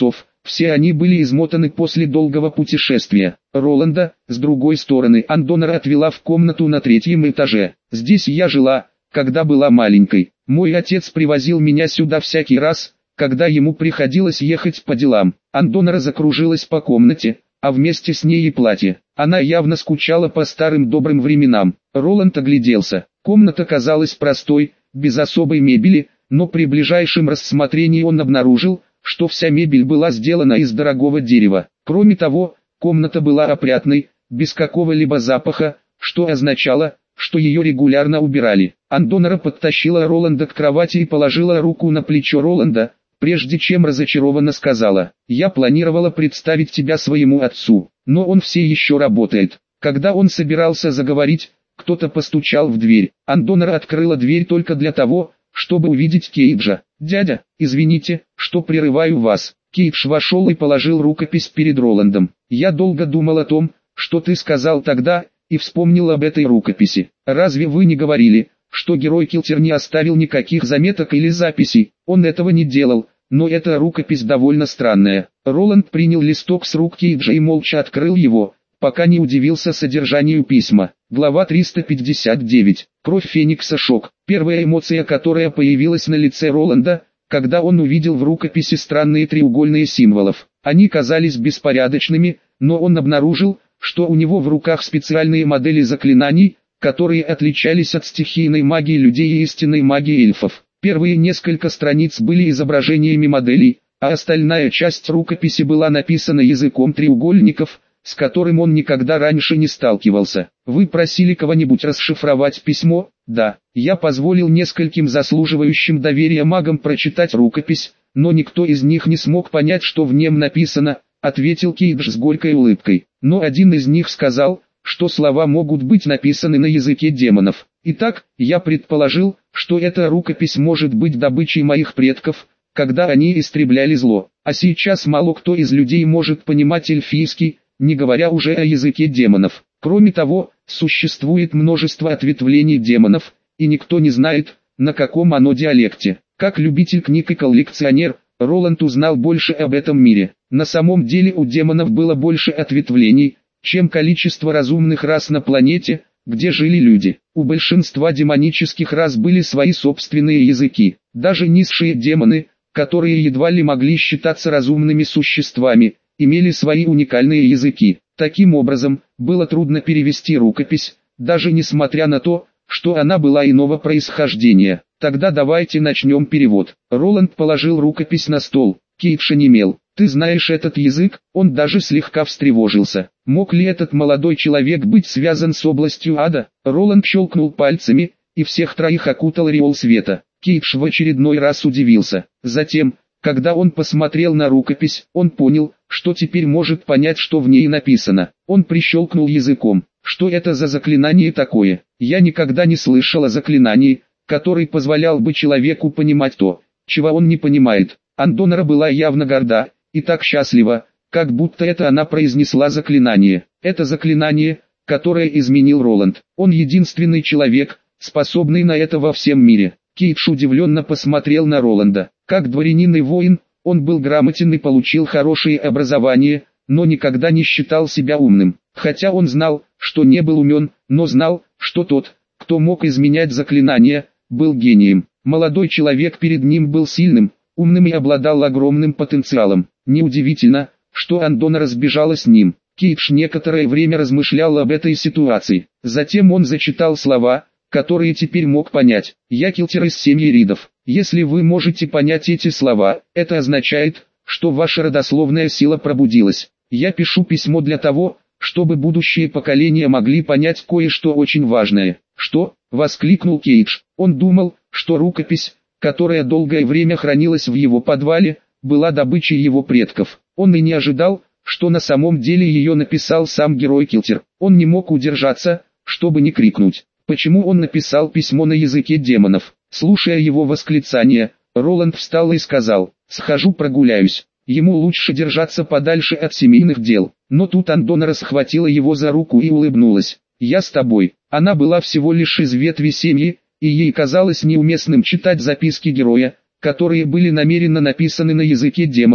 Все они были измотаны после долгого путешествия. Роланда, с другой стороны, Андонера отвела в комнату на третьем этаже. «Здесь я жила, когда была маленькой. Мой отец привозил меня сюда всякий раз, когда ему приходилось ехать по делам». Андонера закружилась по комнате, а вместе с ней и платье. Она явно скучала по старым добрым временам. Роланд огляделся. Комната казалась простой, без особой мебели, но при ближайшем рассмотрении он обнаружил, что вся мебель была сделана из дорогого дерева. Кроме того, комната была опрятной, без какого-либо запаха, что означало, что ее регулярно убирали. Андонера подтащила Роланда к кровати и положила руку на плечо Роланда, прежде чем разочарованно сказала: «Я планировала представить тебя своему отцу, но он все еще работает». Когда он собирался заговорить, кто-то постучал в дверь. Андонера открыла дверь только для того, чтобы увидеть Кейджа. «Дядя, извините, что прерываю вас». Кейдж вошел и положил рукопись перед Роландом. «Я долго думал о том, что ты сказал тогда, и вспомнил об этой рукописи. Разве вы не говорили, что герой Килтер не оставил никаких заметок или записей?» «Он этого не делал, но эта рукопись довольно странная». Роланд принял листок с рук Кейджа и молча открыл его, пока не удивился содержанию письма. Глава триста пятьдесят девять. Кровь Феникса. Шок. Первая эмоция, которая появилась на лице Роланда, когда он увидел в рукописи странные треугольные символов. Они казались беспорядочными, но он обнаружил, что у него в руках специальные модели заклинаний, которые отличались от стихийной магии людей и истинной магии эльфов. Первые несколько страниц были изображениями моделей, а остальная часть рукописи была написана языком треугольников, с которым он никогда раньше не сталкивался. «Вы просили кого-нибудь расшифровать письмо?» «Да, я позволил нескольким заслуживающим доверия магам прочитать рукопись, но никто из них не смог понять, что в нем написано», — ответил Кейдж с горькой улыбкой. «Но один из них сказал, что слова могут быть написаны на языке демонов. Итак, я предположил, что эта рукопись может быть добычей моих предков, когда они истребляли зло. А сейчас мало кто из людей может понимать эльфийский, не говоря уже о языке демонов. Кроме того, существует множество ответвлений демонов, и никто не знает, на каком оно диалекте». Как любитель книг и коллекционер, Роланд узнал больше об этом мире. На самом деле у демонов было больше ответвлений, чем количество разумных рас на планете, где жили люди. У большинства демонических рас были свои собственные языки. Даже низшие демоны, которые едва ли могли считаться разумными существами, имели свои уникальные языки. Таким образом, было трудно перевести рукопись, даже несмотря на то, что она была иного происхождения. «Тогда давайте начнем перевод». Роланд положил рукопись на стол. Кейдж онемел. «Ты знаешь этот язык?» Он даже слегка встревожился. Мог ли этот молодой человек быть связан с областью ада? Роланд щелкнул пальцами, и всех троих окутал ореол света. Кейдж в очередной раз удивился. Затем, когда он посмотрел на рукопись, он понял, что теперь может понять, что в ней написано. Он прищелкнул языком. «Что это за заклинание такое? Я никогда не слышал о заклинании, который позволял бы человеку понимать то, чего он не понимает». Андонера была явно горда, и так счастлива, как будто это она произнесла заклинание. Это заклинание, которое изменил Роланд. Он единственный человек, способный на это во всем мире. Кейдж удивленно посмотрел на Роланда. Как дворянин и воин, он был грамотен и получил хорошее образование, но никогда не считал себя умным. Хотя он знал, что не был умен, но знал, что тот, кто мог изменять заклинания, был гением. Молодой человек перед ним был сильным, умным и обладал огромным потенциалом. Неудивительно, что Андонера сбежала с ним. Кейдж некоторое время размышлял об этой ситуации. Затем он зачитал слова, которые теперь мог понять. «Я Килтер из семьи Ридов. Если вы можете понять эти слова, это означает, что ваша родословная сила пробудилась. Я пишу письмо для того, чтобы будущие поколения могли понять кое-что очень важное». «Что?» — воскликнул Кейдж. Он думал, что рукопись, которая долгое время хранилась в его подвале, была добычей его предков. Он и не ожидал, что на самом деле ее написал сам герой Килтер. Он не мог удержаться, чтобы не крикнуть. Почему он написал письмо на языке демонов? Слушая его восклицание, Роланд встал и сказал: «Схожу прогуляюсь». Ему лучше держаться подальше от семейных дел. Но тут Андонера схватила его за руку и улыбнулась. «Я с тобой». Она была всего лишь из ветви семьи, и ей казалось неуместным читать записки героя, которые были намеренно написаны на языке демонов,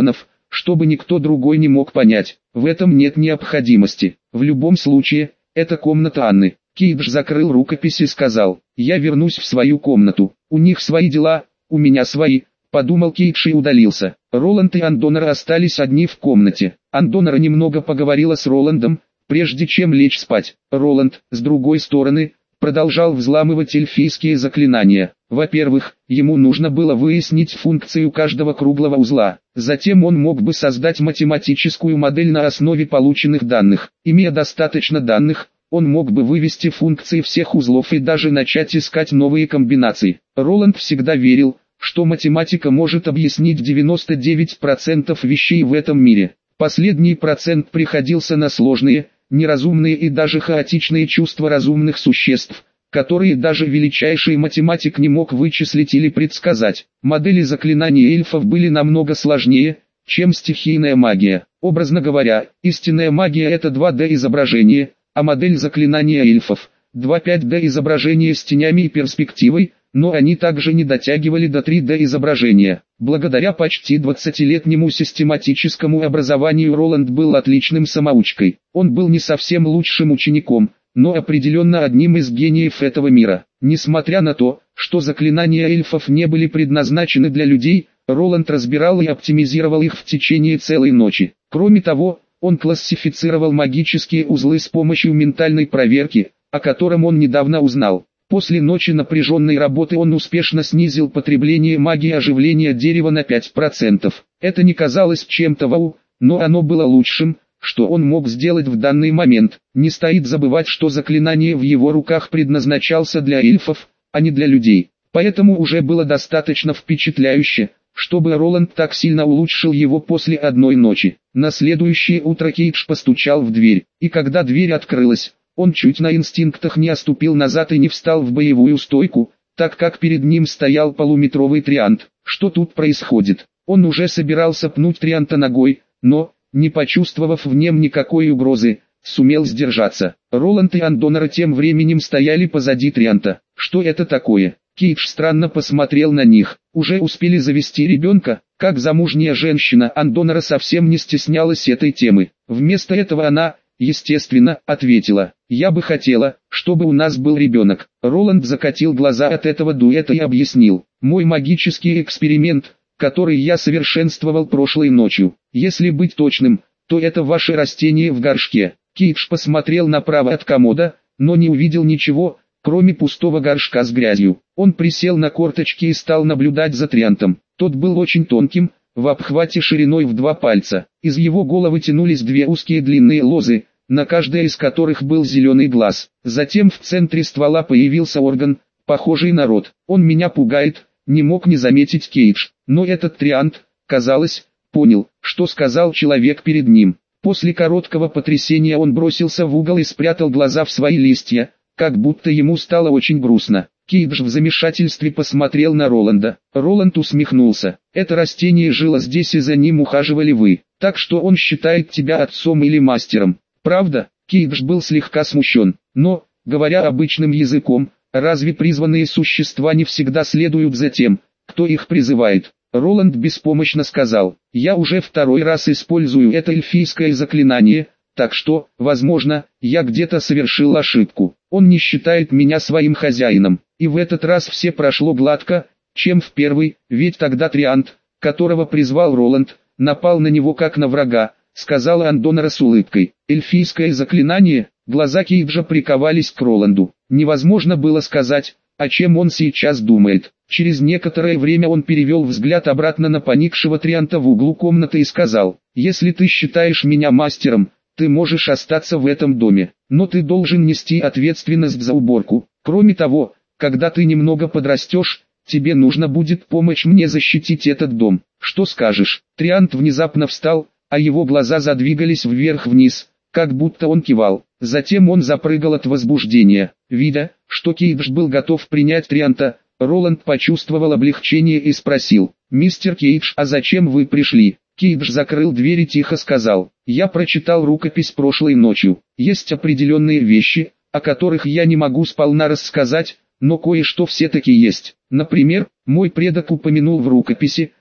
чтобы никто другой не мог понять. В этом нет необходимости. В любом случае, это комната Анны. Кейдж закрыл рукопись и сказал: «Я вернусь в свою комнату. У них свои дела, у меня свои», — подумал Кейдж и удалился. Роланд и Андонора остались одни в комнате. Андонора немного поговорила с Роландом, прежде чем лечь спать. Роланд, с другой стороны, продолжал взламывать эльфийские заклинания. Во-первых, ему нужно было выяснить функцию каждого круглого узла. Затем он мог бы создать математическую модель на основе полученных данных. Имея достаточно данных, он мог бы вывести функции всех узлов и даже начать искать новые комбинации. Роланд всегда верил, что математика может объяснить девяносто девять процентов вещей в этом мире. Последний процент приходился на сложные, неразумные и даже хаотичные чувства разумных существ, которые даже величайший математик не мог вычислить или предсказать. Модели заклинаний эльфов были намного сложнее, чем стихийная магия. Образно говоря, истинная магия — это два дэ изображение, а модель заклинания эльфов — два пять дэ изображения с тенями и перспективой, но они также не дотягивали до три дэ изображения. Благодаря почти двадцатилетнему систематическому образованию Роланд был отличным самоучкой. Он был не совсем лучшим учеником, но определенно одним из гениев этого мира. Несмотря на то, что заклинания эльфов не были предназначены для людей, Роланд разбирал и оптимизировал их в течение целой ночи. Кроме того, он классифицировал магические узлы с помощью ментальной проверки, о котором он недавно узнал. После ночи напряженной работы он успешно снизил потребление магии оживления дерева на пять процентов. Это не казалось чем-то вау, но оно было лучшим, что он мог сделать в данный момент. Не стоит забывать, что заклинание в его руках предназначался для эльфов, а не для людей. Поэтому уже было достаточно впечатляюще, чтобы Роланд так сильно улучшил его после одной ночи. На следующее утро Кейдж постучал в дверь, и когда дверь открылась, он чуть на инстинктах не отступил назад и не встал в боевую стойку, так как перед ним стоял полуметровый триант. Что тут происходит? Он уже собирался пнуть трианта ногой, но, не почувствовав в нем никакой угрозы, сумел сдержаться. Роланд и Андонора тем временем стояли позади трианта. Что это такое? Кейдж странно посмотрел на них. Уже успели завести ребенка? Как замужняя женщина, Андонора совсем не стеснялась этой темы. Вместо этого она, естественно, ответила: «Я бы хотела, чтобы у нас был ребенок». Роланд закатил глаза от этого дуэта и объяснил: «Мой магический эксперимент, который я совершенствовал прошлой ночью. Если быть точным, то это ваше растение в горшке». Кейдж посмотрел направо от комода, но не увидел ничего, кроме пустого горшка с грязью. Он присел на корточки и стал наблюдать за триантом. Тот был очень тонким, в обхвате шириной в два пальца. Из его головы тянулись две узкие длинные лозы, на каждой из которых был зеленый глаз. Затем в центре ствола появился орган, похожий на рот. «Он меня пугает», — не мог не заметить Кейдж. Но этот триант, казалось, понял, что сказал человек перед ним. После короткого потрясения он бросился в угол и спрятал глаза в свои листья, как будто ему стало очень грустно. Кейдж в замешательстве посмотрел на Роланда. Роланд усмехнулся. «Это растение жило здесь и за ним ухаживали вы, так что он считает тебя отцом или мастером. Правда?» Кейдж был слегка смущен. «Но, говоря обычным языком, разве призванные существа не всегда следуют за тем, кто их призывает?» Роланд беспомощно сказал: «Я уже второй раз использую это эльфийское заклинание, так что, возможно, я где-то совершил ошибку. Он не считает меня своим хозяином». И в этот раз все прошло гладко, чем в первый, ведь тогда триант, которого призвал Роланд, напал на него как на врага, сказала Андонора с улыбкой. Эльфийское заклинание, глаза Кейджа приковались к Роланду. Невозможно было сказать, о чем он сейчас думает. Через некоторое время он перевел взгляд обратно на поникшего трианта в углу комнаты и сказал: «Если ты считаешь меня мастером, ты можешь остаться в этом доме, но ты должен нести ответственность за уборку. Кроме того, когда ты немного подрастешь, тебе нужно будет помочь мне защитить этот дом. Что скажешь?» Триант внезапно встал, а его глаза задвигались вверх-вниз, как будто он кивал. Затем он запрыгал от возбуждения. Видя, что Кейдж был готов принять трианта, Роланд почувствовал облегчение и спросил: «Мистер Кейдж, а зачем вы пришли?» Кейдж закрыл дверь и тихо сказал: «Я прочитал рукопись прошлой ночью. Есть определенные вещи, о которых я не могу сполна рассказать, но кое-что все-таки есть. Например, мой предок упомянул в рукописи,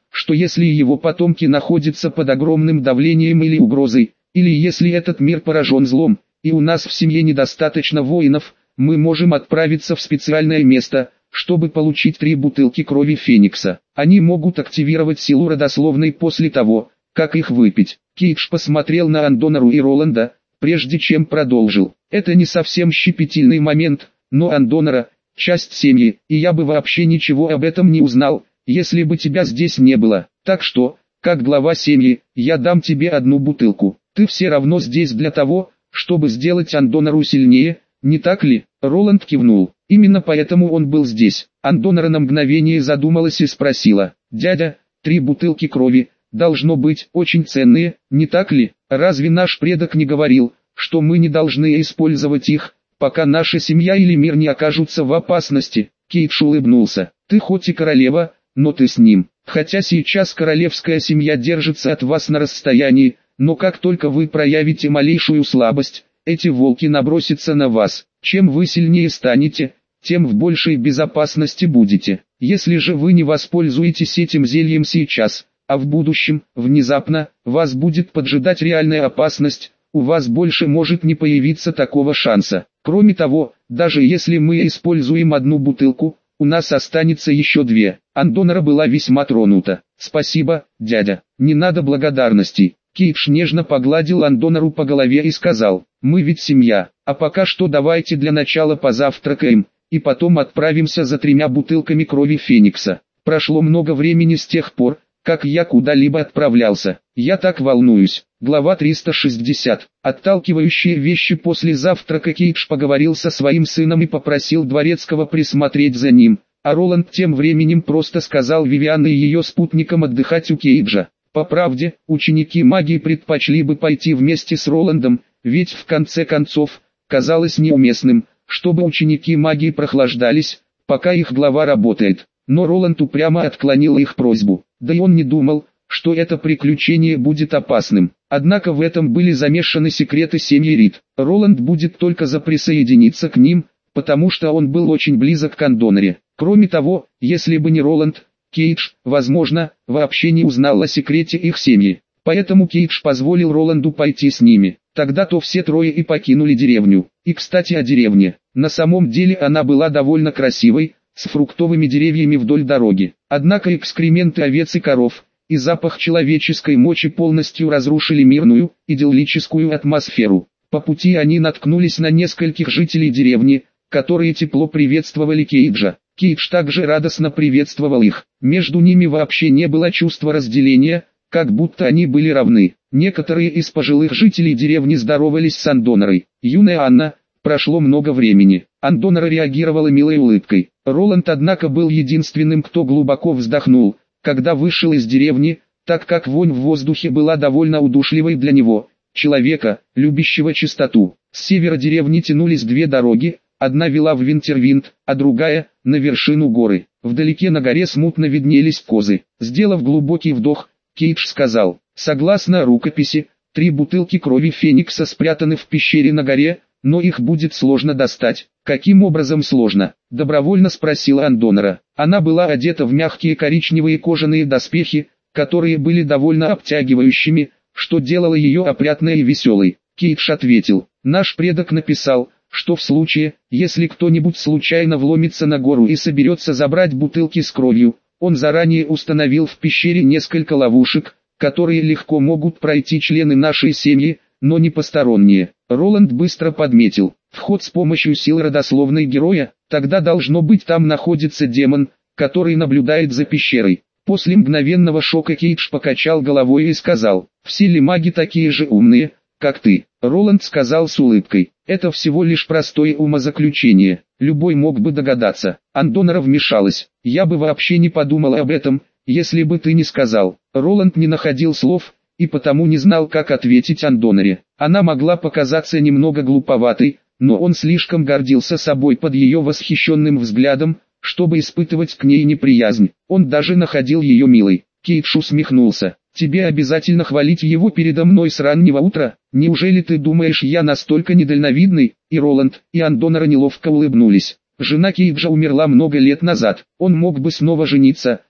что если его потомки находятся под огромным давлением или угрозой, или если этот мир поражен злом, и у нас в семье недостаточно воинов, мы можем отправиться в специальное место, чтобы получить три бутылки крови Феникса. Они могут активировать силу родословной после того, как их выпить. Кейдж посмотрел на Андонару и Роланда, прежде чем продолжил. Это не совсем щепетильный момент, но Андонара – часть семьи, и я бы вообще ничего об этом не узнал, если бы тебя здесь не было. Так что, как глава семьи, я дам тебе одну бутылку. Ты все равно здесь для того, чтобы сделать Андонару сильнее, не так ли? Роланд кивнул. Именно поэтому он был здесь. Андонара на мгновение задумалась и спросила: «Дядя, три бутылки крови, должно быть, очень ценные, не так ли? Разве наш предок не говорил, что мы не должны использовать их, пока наша семья или мир не окажутся в опасности?» Кейдж улыбнулся. «Ты хоть и королева, но ты с ним. Хотя сейчас королевская семья держится от вас на расстоянии, но как только вы проявите малейшую слабость, эти волки набросятся на вас. Чем вы сильнее станете, тем в большей безопасности будете. Если же вы не воспользуетесь этим зельем сейчас, а в будущем, внезапно, вас будет поджидать реальная опасность, у вас больше может не появиться такого шанса. Кроме того, даже если мы используем одну бутылку, у нас останется еще две». Андонара была весьма тронута. «Спасибо, дядя, не надо благодарностей». Кейдж нежно погладил Андонару по голове и сказал: «Мы ведь семья, а пока что давайте для начала позавтракаем, и потом отправимся за тремя бутылками крови Феникса. Прошло много времени с тех пор, как я куда-либо отправлялся. Я так волнуюсь». Глава триста шестьдесят. Отталкивающие вещи. После завтрака Кейдж поговорил со своим сыном и попросил дворецкого присмотреть за ним, а Роланд тем временем просто сказал Вивиан и ее спутникам отдыхать у Кейджа. По правде, ученики магии предпочли бы пойти вместе с Роландом, ведь в конце концов, казалось неуместным, чтобы ученики магии прохлаждались, пока их глава работает. Но Роланд упрямо отклонил их просьбу, да и он не думал, что это приключение будет опасным. Однако в этом были замешаны секреты семьи Рид. Роланд будет только за присоединиться к ним, потому что он был очень близок к Андонаре. Кроме того, если бы не Роланд, Кейдж, возможно, вообще не узнал о секрете их семьи. Поэтому Кейдж позволил Роланду пойти с ними. Тогда-то все трое и покинули деревню. И кстати о деревне. На самом деле она была довольно красивой, с фруктовыми деревьями вдоль дороги. Однако экскременты овец и коров и запах человеческой мочи полностью разрушили мирную, идиллическую атмосферу. По пути они наткнулись на нескольких жителей деревни, которые тепло приветствовали Кейджа. Кейдж также радостно приветствовал их. Между ними вообще не было чувства разделения, как будто они были равны. Некоторые из пожилых жителей деревни здоровались с Андонарой. «Юная Анна, прошло много времени». Андонара реагировала милой улыбкой. Роланд, однако, был единственным, кто глубоко вздохнул, когда вышел из деревни, так как вонь в воздухе была довольно удушливой для него, человека, любящего чистоту. С севера деревни тянулись две дороги, одна вела в Винтервинд, а другая – на вершину горы. Вдалеке на горе смутно виднелись козы. Сделав глубокий вдох, Кейдж сказал: «Согласно рукописи, три бутылки крови Феникса спрятаны в пещере на горе, но их будет сложно достать». «Каким образом сложно?» – добровольно спросила Андонара. Она была одета в мягкие коричневые кожаные доспехи, которые были довольно обтягивающими, что делало ее опрятной и веселой. Кейдж ответил: «Наш предок написал, что в случае, если кто-нибудь случайно вломится на гору и соберется забрать бутылки с кровью, он заранее установил в пещере несколько ловушек, которые легко могут пройти члены нашей семьи, но не посторонние». Роланд быстро подметил: «Вход с помощью сил родословной героя, тогда должно быть там находится демон, который наблюдает за пещерой». После мгновенного шока Кейдж покачал головой и сказал: «Все ли маги такие же умные, как ты?» Роланд сказал с улыбкой: «Это всего лишь простое умозаключение, любой мог бы догадаться». Андонара вмешалась: «Я бы вообще не подумала об этом, если бы ты не сказал». Роланд не находил слов, и потому не знал, как ответить Андонаре. Она могла показаться немного глуповатой, но он слишком гордился собой под ее восхищенным взглядом, чтобы испытывать к ней неприязнь. Он даже находил ее милой. Кейдж усмехнулся: «Тебе обязательно хвалить его передо мной с раннего утра? Неужели ты думаешь, я настолько недальновидный?» И Роланд, и Андонара неловко улыбнулись. Жена Кейджа умерла много лет назад. Он мог бы снова жениться,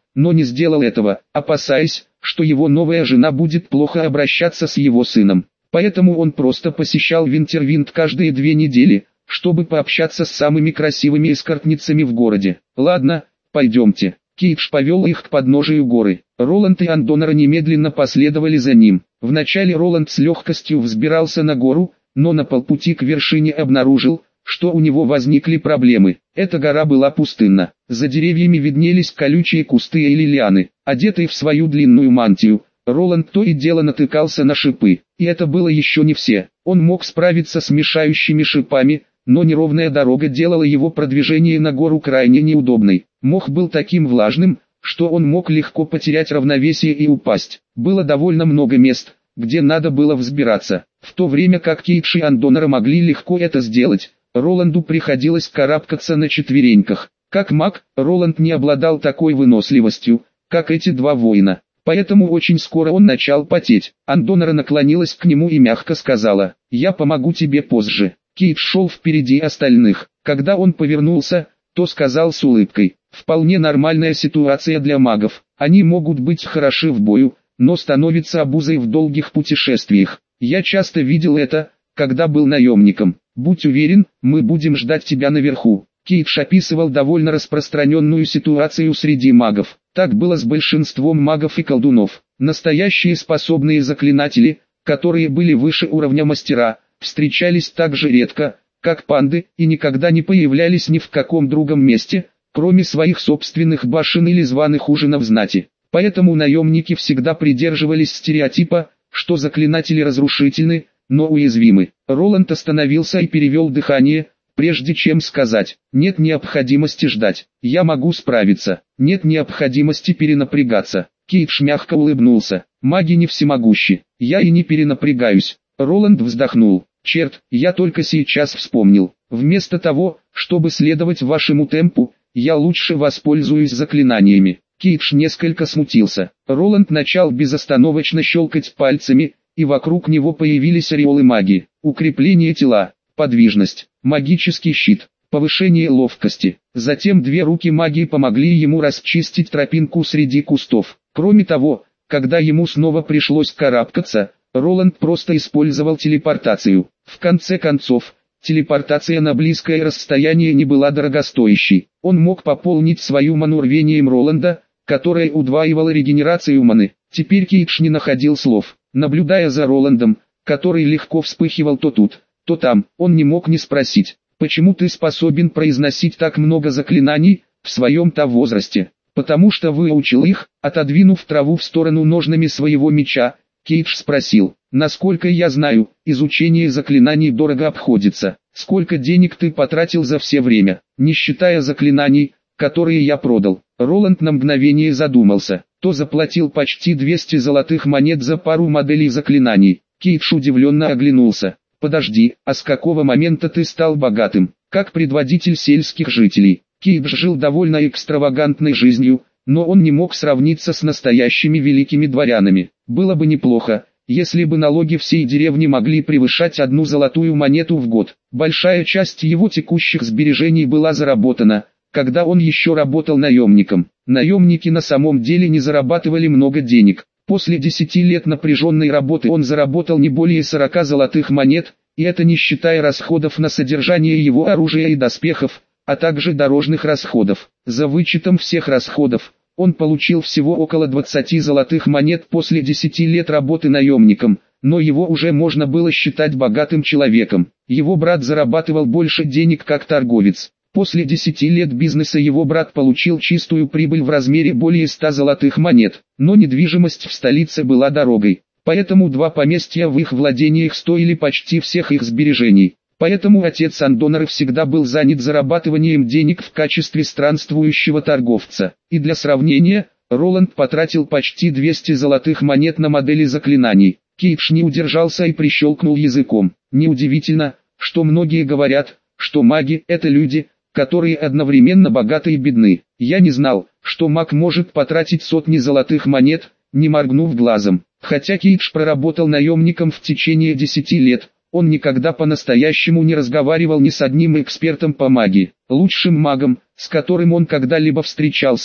но не сделал этого, опасаясь, что его новая жена будет плохо обращаться с его сыном. Поэтому он просто посещал Винтервинд каждые две недели, чтобы пообщаться с самыми красивыми эскортницами в городе. «Ладно, пойдемте». Кейдж повел их к подножию горы. Роланд и Андонара немедленно последовали за ним. Вначале Роланд с легкостью взбирался на гору, но на полпути к вершине обнаружил, что у него возникли проблемы. Эта гора была пустынна. За деревьями виднелись колючие кусты или лианы. Одетый в свою длинную мантию, Роланд то и дело натыкался на шипы. И это было еще не все. Он мог справиться с мешающими шипами, но неровная дорога делала его продвижение на гору крайне неудобной. Мох был таким влажным, что он мог легко потерять равновесие и упасть. Было довольно много мест, где надо было взбираться. В то время как Кейдж и Андонара могли легко это сделать, Роланду приходилось карабкаться на четвереньках. Как маг, Роланд не обладал такой выносливостью, как эти два воина. Поэтому очень скоро он начал потеть. Андонара наклонилась к нему и мягко сказала: «Я помогу тебе позже». Кейдж шел впереди остальных. Когда он повернулся, то сказал с улыбкой: «Вполне нормальная ситуация для магов. Они могут быть хороши в бою, но становятся обузой в долгих путешествиях. Я часто видел это, когда был наемником. Будь уверен, мы будем ждать тебя наверху». Кейдж описывал довольно распространенную ситуацию среди магов. Так было с большинством магов и колдунов. Настоящие способные заклинатели, которые были выше уровня мастера, встречались так же редко, как панды, и никогда не появлялись ни в каком другом месте, кроме своих собственных башен или званых ужинов знати. Поэтому наемники всегда придерживались стереотипа, что заклинатели разрушительны, но уязвимы. Роланд остановился и перевел дыхание, прежде чем сказать: «Нет необходимости ждать, я могу справиться, нет необходимости перенапрягаться». Кейдж мягко улыбнулся: «Маги не всемогущи, я и не перенапрягаюсь». Роланд вздохнул: «Черт, я только сейчас вспомнил. Вместо того, чтобы следовать вашему темпу, я лучше воспользуюсь заклинаниями». Кейдж несколько смутился. Роланд начал безостановочно щелкать пальцами, и вокруг него появились ореолы магии. Укрепление тела, подвижность, магический щит, повышение ловкости. Затем две руки магии помогли ему расчистить тропинку среди кустов. Кроме того, когда ему снова пришлось карабкаться, Роланд просто использовал телепортацию. В конце концов, телепортация на близкое расстояние не была дорогостоящей. Он мог пополнить свою ману рвением Роланда, которое удваивало регенерацию маны. Теперь Кейдж не находил слов. Наблюдая за Роландом, который легко вспыхивал то тут, то там, он не мог не спросить: «Почему ты способен произносить так много заклинаний в своем-то возрасте?» «Потому что выучил их», отодвинув траву в сторону ножнами своего меча, Кейдж спросил: «Насколько я знаю, изучение заклинаний дорого обходится. Сколько денег ты потратил за все время, не считая заклинаний, которые я продал?» Роланд на мгновение задумался. То заплатил почти двести золотых монет за пару моделей заклинаний. Кейдж удивленно оглянулся. «Подожди, а с какого момента ты стал богатым?» «Как предводитель сельских жителей». Кейдж жил довольно экстравагантной жизнью, но он не мог сравниться с настоящими великими дворянами. Было бы неплохо, если бы налоги всей деревни могли превышать одну золотую монету в год. Большая часть его текущих сбережений была заработана, когда он еще работал наемником. Наемники на самом деле не зарабатывали много денег. После десяти лет напряженной работы он заработал не более сорока золотых монет, и это не считая расходов на содержание его оружия и доспехов, а также дорожных расходов. За вычетом всех расходов, он получил всего около двадцати золотых монет после десяти лет работы наемником, но его уже можно было считать богатым человеком. Его брат зарабатывал больше денег как торговец. После десяти лет бизнеса его брат получил чистую прибыль в размере более ста золотых монет, но недвижимость в столице была дорогой, поэтому два поместья в их владениях стоили почти всех их сбережений. Поэтому отец Андонара всегда был занят зарабатыванием денег в качестве странствующего торговца. И для сравнения, Роланд потратил почти двести золотых монет на модели заклинаний. Кейдж не удержался и прищелкнул языком. Неудивительно, что многие говорят, что маги – это люди, которые одновременно богаты и бедны. Я не знал, что маг может потратить сотни золотых монет, не моргнув глазом. Хотя Кейдж проработал наемником в течение десяти лет, он никогда по-настоящему не разговаривал ни с одним экспертом по магии. Лучшим магом, с которым он когда-либо встречался,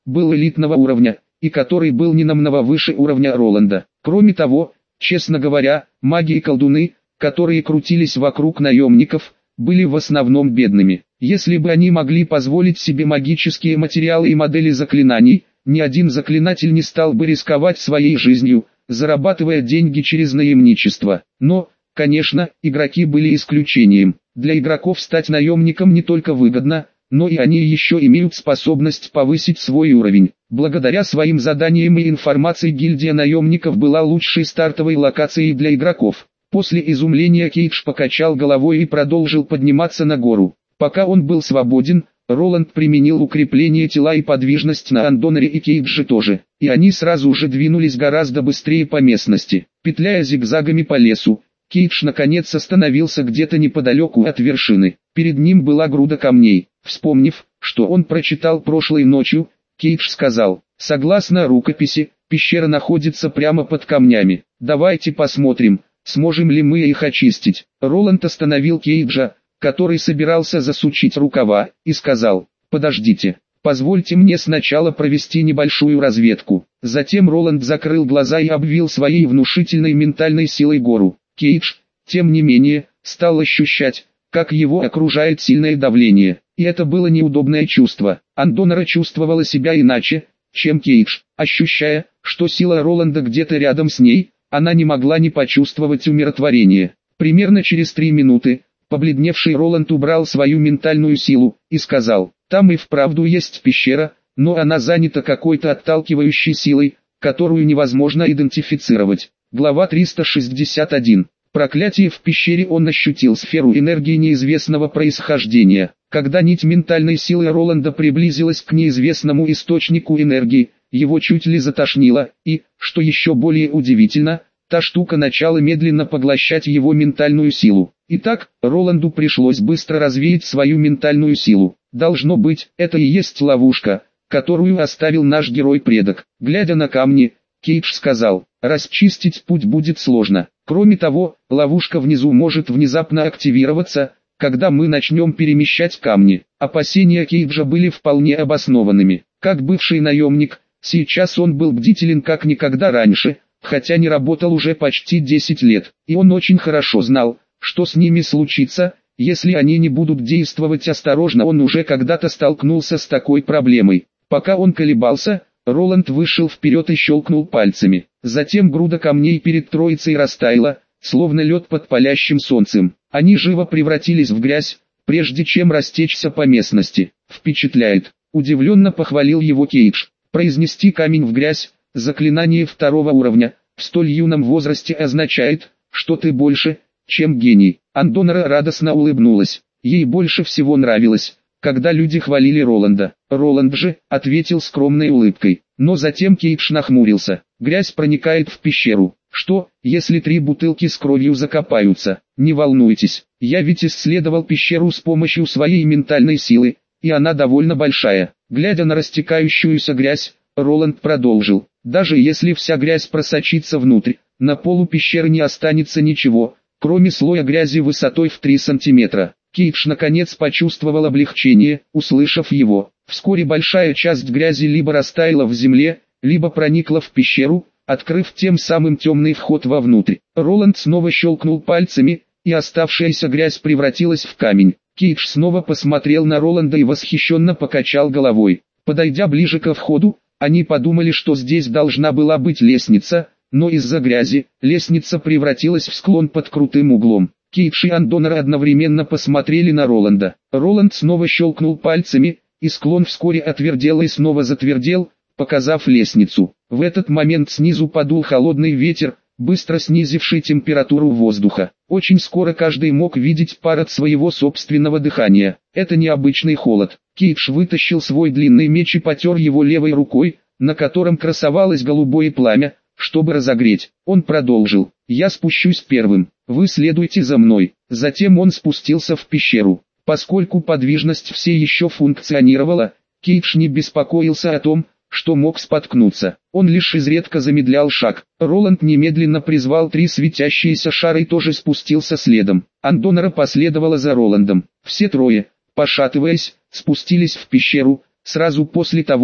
был элитного уровня, и который был не намного выше уровня Роланда. Кроме того, честно говоря, маги и колдуны, которые крутились вокруг наемников, были в основном бедными. Если бы они могли позволить себе магические материалы и модели заклинаний, ни один заклинатель не стал бы рисковать своей жизнью, зарабатывая деньги через наемничество. Но, конечно, игроки были исключением. Для игроков стать наемником не только выгодно, но и они еще имеют способность повысить свой уровень. Благодаря своим заданиям и информации гильдия наемников была лучшей стартовой локацией для игроков. После изумления Кейдж покачал головой и продолжил подниматься на гору. Пока он был свободен, Роланд применил укрепление тела и подвижность на Андонаре и Кейдже тоже, и они сразу же двинулись гораздо быстрее по местности. Петляя зигзагами по лесу, Кейдж наконец остановился где-то неподалеку от вершины. Перед ним была груда камней. Вспомнив, что он прочитал прошлой ночью, Кейдж сказал: «Согласно рукописи, пещера находится прямо под камнями. Давайте посмотрим, сможем ли мы их очистить». Роланд остановил Кейджа, который собирался засучить рукава, и сказал: «Подождите, позвольте мне сначала провести небольшую разведку». Затем Роланд закрыл глаза и обвил своей внушительной ментальной силой гору. Кейдж, тем не менее, стал ощущать, как его окружает сильное давление, и это было неудобное чувство. Андонара чувствовала себя иначе, чем Кейдж, ощущая, что сила Роланда где-то рядом с ней, она не могла не почувствовать умиротворение. Примерно через три минуты, побледневший Роланд убрал свою ментальную силу, и сказал: «Там и вправду есть пещера, но она занята какой-то отталкивающей силой, которую невозможно идентифицировать». Глава триста шестьдесят один. Проклятие. В пещере он ощутил сферу энергии неизвестного происхождения. Когда нить ментальной силы Роланда приблизилась к неизвестному источнику энергии, его чуть ли затошнило, и, что еще более удивительно, та штука начала медленно поглощать его ментальную силу. Итак, Роланду пришлось быстро развеять свою ментальную силу. Должно быть, это и есть ловушка, которую оставил наш герой-предок. Глядя на камни, Кейдж сказал: «Расчистить путь будет сложно. Кроме того, ловушка внизу может внезапно активироваться, когда мы начнем перемещать камни». Опасения Кейджа были вполне обоснованными. Как бывший наемник, сейчас он был бдителен как никогда раньше, хотя не работал уже почти десять лет, и он очень хорошо знал, что с ними случится, если они не будут действовать осторожно. Он уже когда-то столкнулся с такой проблемой. Пока он колебался, Роланд вышел вперед и щелкнул пальцами. Затем груда камней перед троицей растаяла, словно лед под палящим солнцем. Они живо превратились в грязь, прежде чем растечься по местности. «Впечатляет», — удивленно похвалил его Кейдж. Произнести камень в грязь, заклинание второго уровня, в столь юном возрасте означает, что ты больше, чем гений. Андонара радостно улыбнулась. Ей больше всего нравилось, когда люди хвалили Роланда. Роланд же ответил скромной улыбкой. Но затем Кейдж нахмурился. Грязь проникает в пещеру. Что, если три бутылки с кровью закопаются? Не волнуйтесь, я ведь исследовал пещеру с помощью своей ментальной силы, и она довольно большая. Глядя на растекающуюся грязь, Роланд продолжил: даже если вся грязь просочится внутрь, на полу пещеры не останется ничего, кроме слоя грязи высотой в три сантиметра. Кейдж наконец почувствовал облегчение, услышав его. Вскоре большая часть грязи либо растаяла в земле, либо проникла в пещеру, открыв тем самым темный вход вовнутрь. Роланд снова щелкнул пальцами, и оставшаяся грязь превратилась в камень. Кейдж снова посмотрел на Роланда и восхищенно покачал головой. Подойдя ближе ко входу, они подумали, что здесь должна была быть лестница, но из-за грязи, лестница превратилась в склон под крутым углом. Кейдж и Андонара одновременно посмотрели на Роланда. Роланд снова щелкнул пальцами, и склон вскоре отвердел и снова затвердел, показав лестницу. В этот момент снизу подул холодный ветер, быстро снизивший температуру воздуха. Очень скоро каждый мог видеть пар от своего собственного дыхания. Это необычный холод. Кейдж вытащил свой длинный меч и потер его левой рукой, на котором красовалось голубое пламя, чтобы разогреть. Он продолжил: «Я спущусь первым, вы следуйте за мной». Затем он спустился в пещеру. Поскольку подвижность все еще функционировала, Кейдж не беспокоился о том, что мог споткнуться. Он лишь изредка замедлял шаг. Роланд немедленно призвал три светящиеся шара и тоже спустился следом. Андонара последовала за Роландом. Все трое, пошатываясь, спустились в пещеру, сразу после того,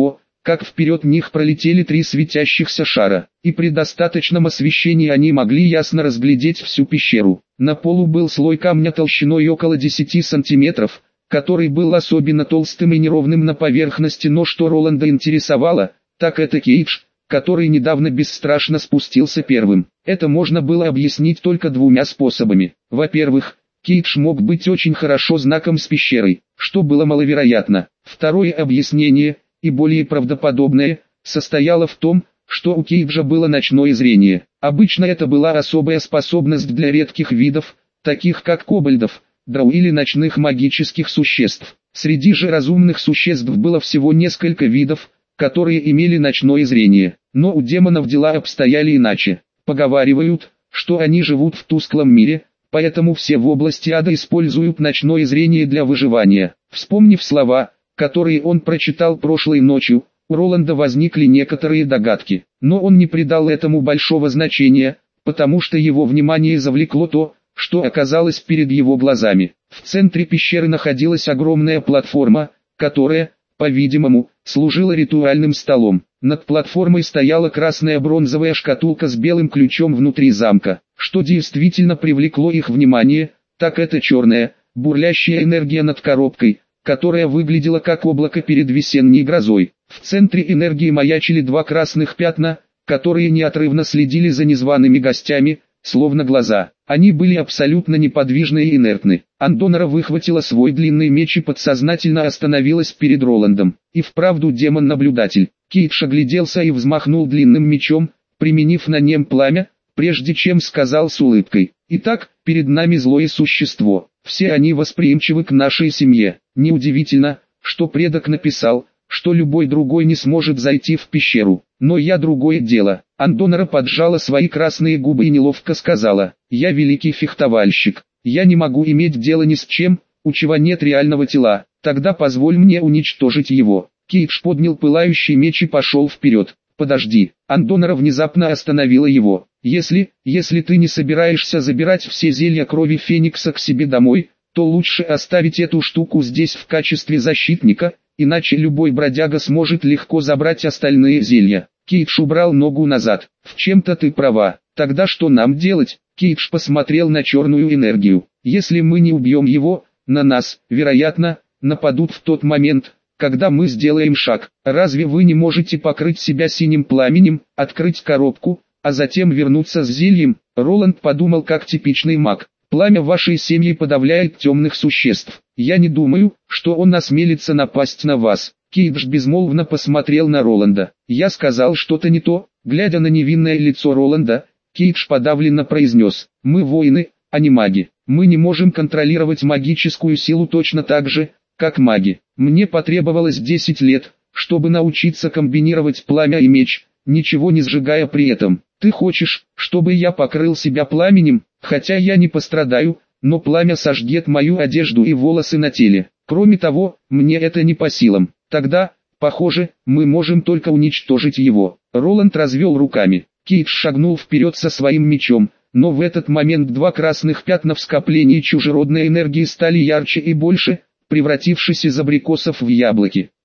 как вперед них пролетели три светящихся шара, и при достаточном освещении они могли ясно разглядеть всю пещеру. На полу был слой камня толщиной около десяти сантиметров, который был особенно толстым и неровным на поверхности, но что Роланда интересовало, так это Кейдж, который недавно бесстрашно спустился первым. Это можно было объяснить только двумя способами. Во-первых, Кейдж мог быть очень хорошо знаком с пещерой, что было маловероятно. Второе объяснение, и более правдоподобное, состояло в том, что у Кейджа было ночное зрение. Обычно это была особая способность для редких видов, таких как кобальдов, драу или ночных магических существ. Среди же разумных существ было всего несколько видов, которые имели ночное зрение. Но у демонов дела обстояли иначе. Поговаривают, что они живут в тусклом мире, поэтому все в области ада используют ночное зрение для выживания. Вспомнив слова, которые он прочитал прошлой ночью, у Роланда возникли некоторые догадки. Но он не придал этому большого значения, потому что его внимание завлекло то, что оказалось перед его глазами. В центре пещеры находилась огромная платформа, которая, по-видимому, служила ритуальным столом. Над платформой стояла красная бронзовая шкатулка с белым ключом внутри замка. Что действительно привлекло их внимание, так это черная, бурлящая энергия над коробкой, которая выглядела как облако перед весенней грозой. В центре энергии маячили два красных пятна, которые неотрывно следили за незваными гостями, словно глаза. Они были абсолютно неподвижны и инертны. Андонора выхватила свой длинный меч и подсознательно остановилась перед Роландом. И вправду демон-наблюдатель. Кейдж огляделся и взмахнул длинным мечом, применив на нем пламя, прежде чем сказал с улыбкой: «Итак, перед нами злое существо. Все они восприимчивы к нашей семье. Неудивительно, что предок написал, что любой другой не сможет зайти в пещеру. Но я другое дело». Андонора поджала свои красные губы и неловко сказала: «Я великий фехтовальщик. Я не могу иметь дело ни с чем, у чего нет реального тела. Тогда позволь мне уничтожить его». Кейдж поднял пылающий меч и пошел вперед. «Подожди». Андонора внезапно остановила его. «Если, если ты не собираешься забирать все зелья крови Феникса к себе домой, то лучше оставить эту штуку здесь в качестве защитника, иначе любой бродяга сможет легко забрать остальные зелья». Кейдж убрал ногу назад. «В чем-то ты права. Тогда что нам делать?» Кейдж посмотрел на черную энергию. «Если мы не убьем его, на нас, вероятно, нападут в тот момент, когда мы сделаем шаг. Разве вы не можете покрыть себя синим пламенем, открыть коробку, а затем вернуться с зельем?» Роланд подумал как типичный маг. «Пламя вашей семьи подавляет темных существ. Я не думаю, что он осмелится напасть на вас». Кейдж безмолвно посмотрел на Роланда. «Я сказал что-то не то». Глядя на невинное лицо Роланда, Кейдж подавленно произнес: «Мы воины, а не маги. Мы не можем контролировать магическую силу точно так же, как маги. Мне потребовалось десять лет, чтобы научиться комбинировать пламя и меч, ничего не сжигая при этом. Ты хочешь, чтобы я покрыл себя пламенем? Хотя я не пострадаю, но пламя сожгет мою одежду и волосы на теле. Кроме того, мне это не по силам. Тогда, похоже, мы можем только уничтожить его». Роланд развел руками. Кейдж шагнул вперед со своим мечом, но в этот момент два красных пятна в скоплении чужеродной энергии стали ярче и больше, превратившись из абрикосов в яблоки.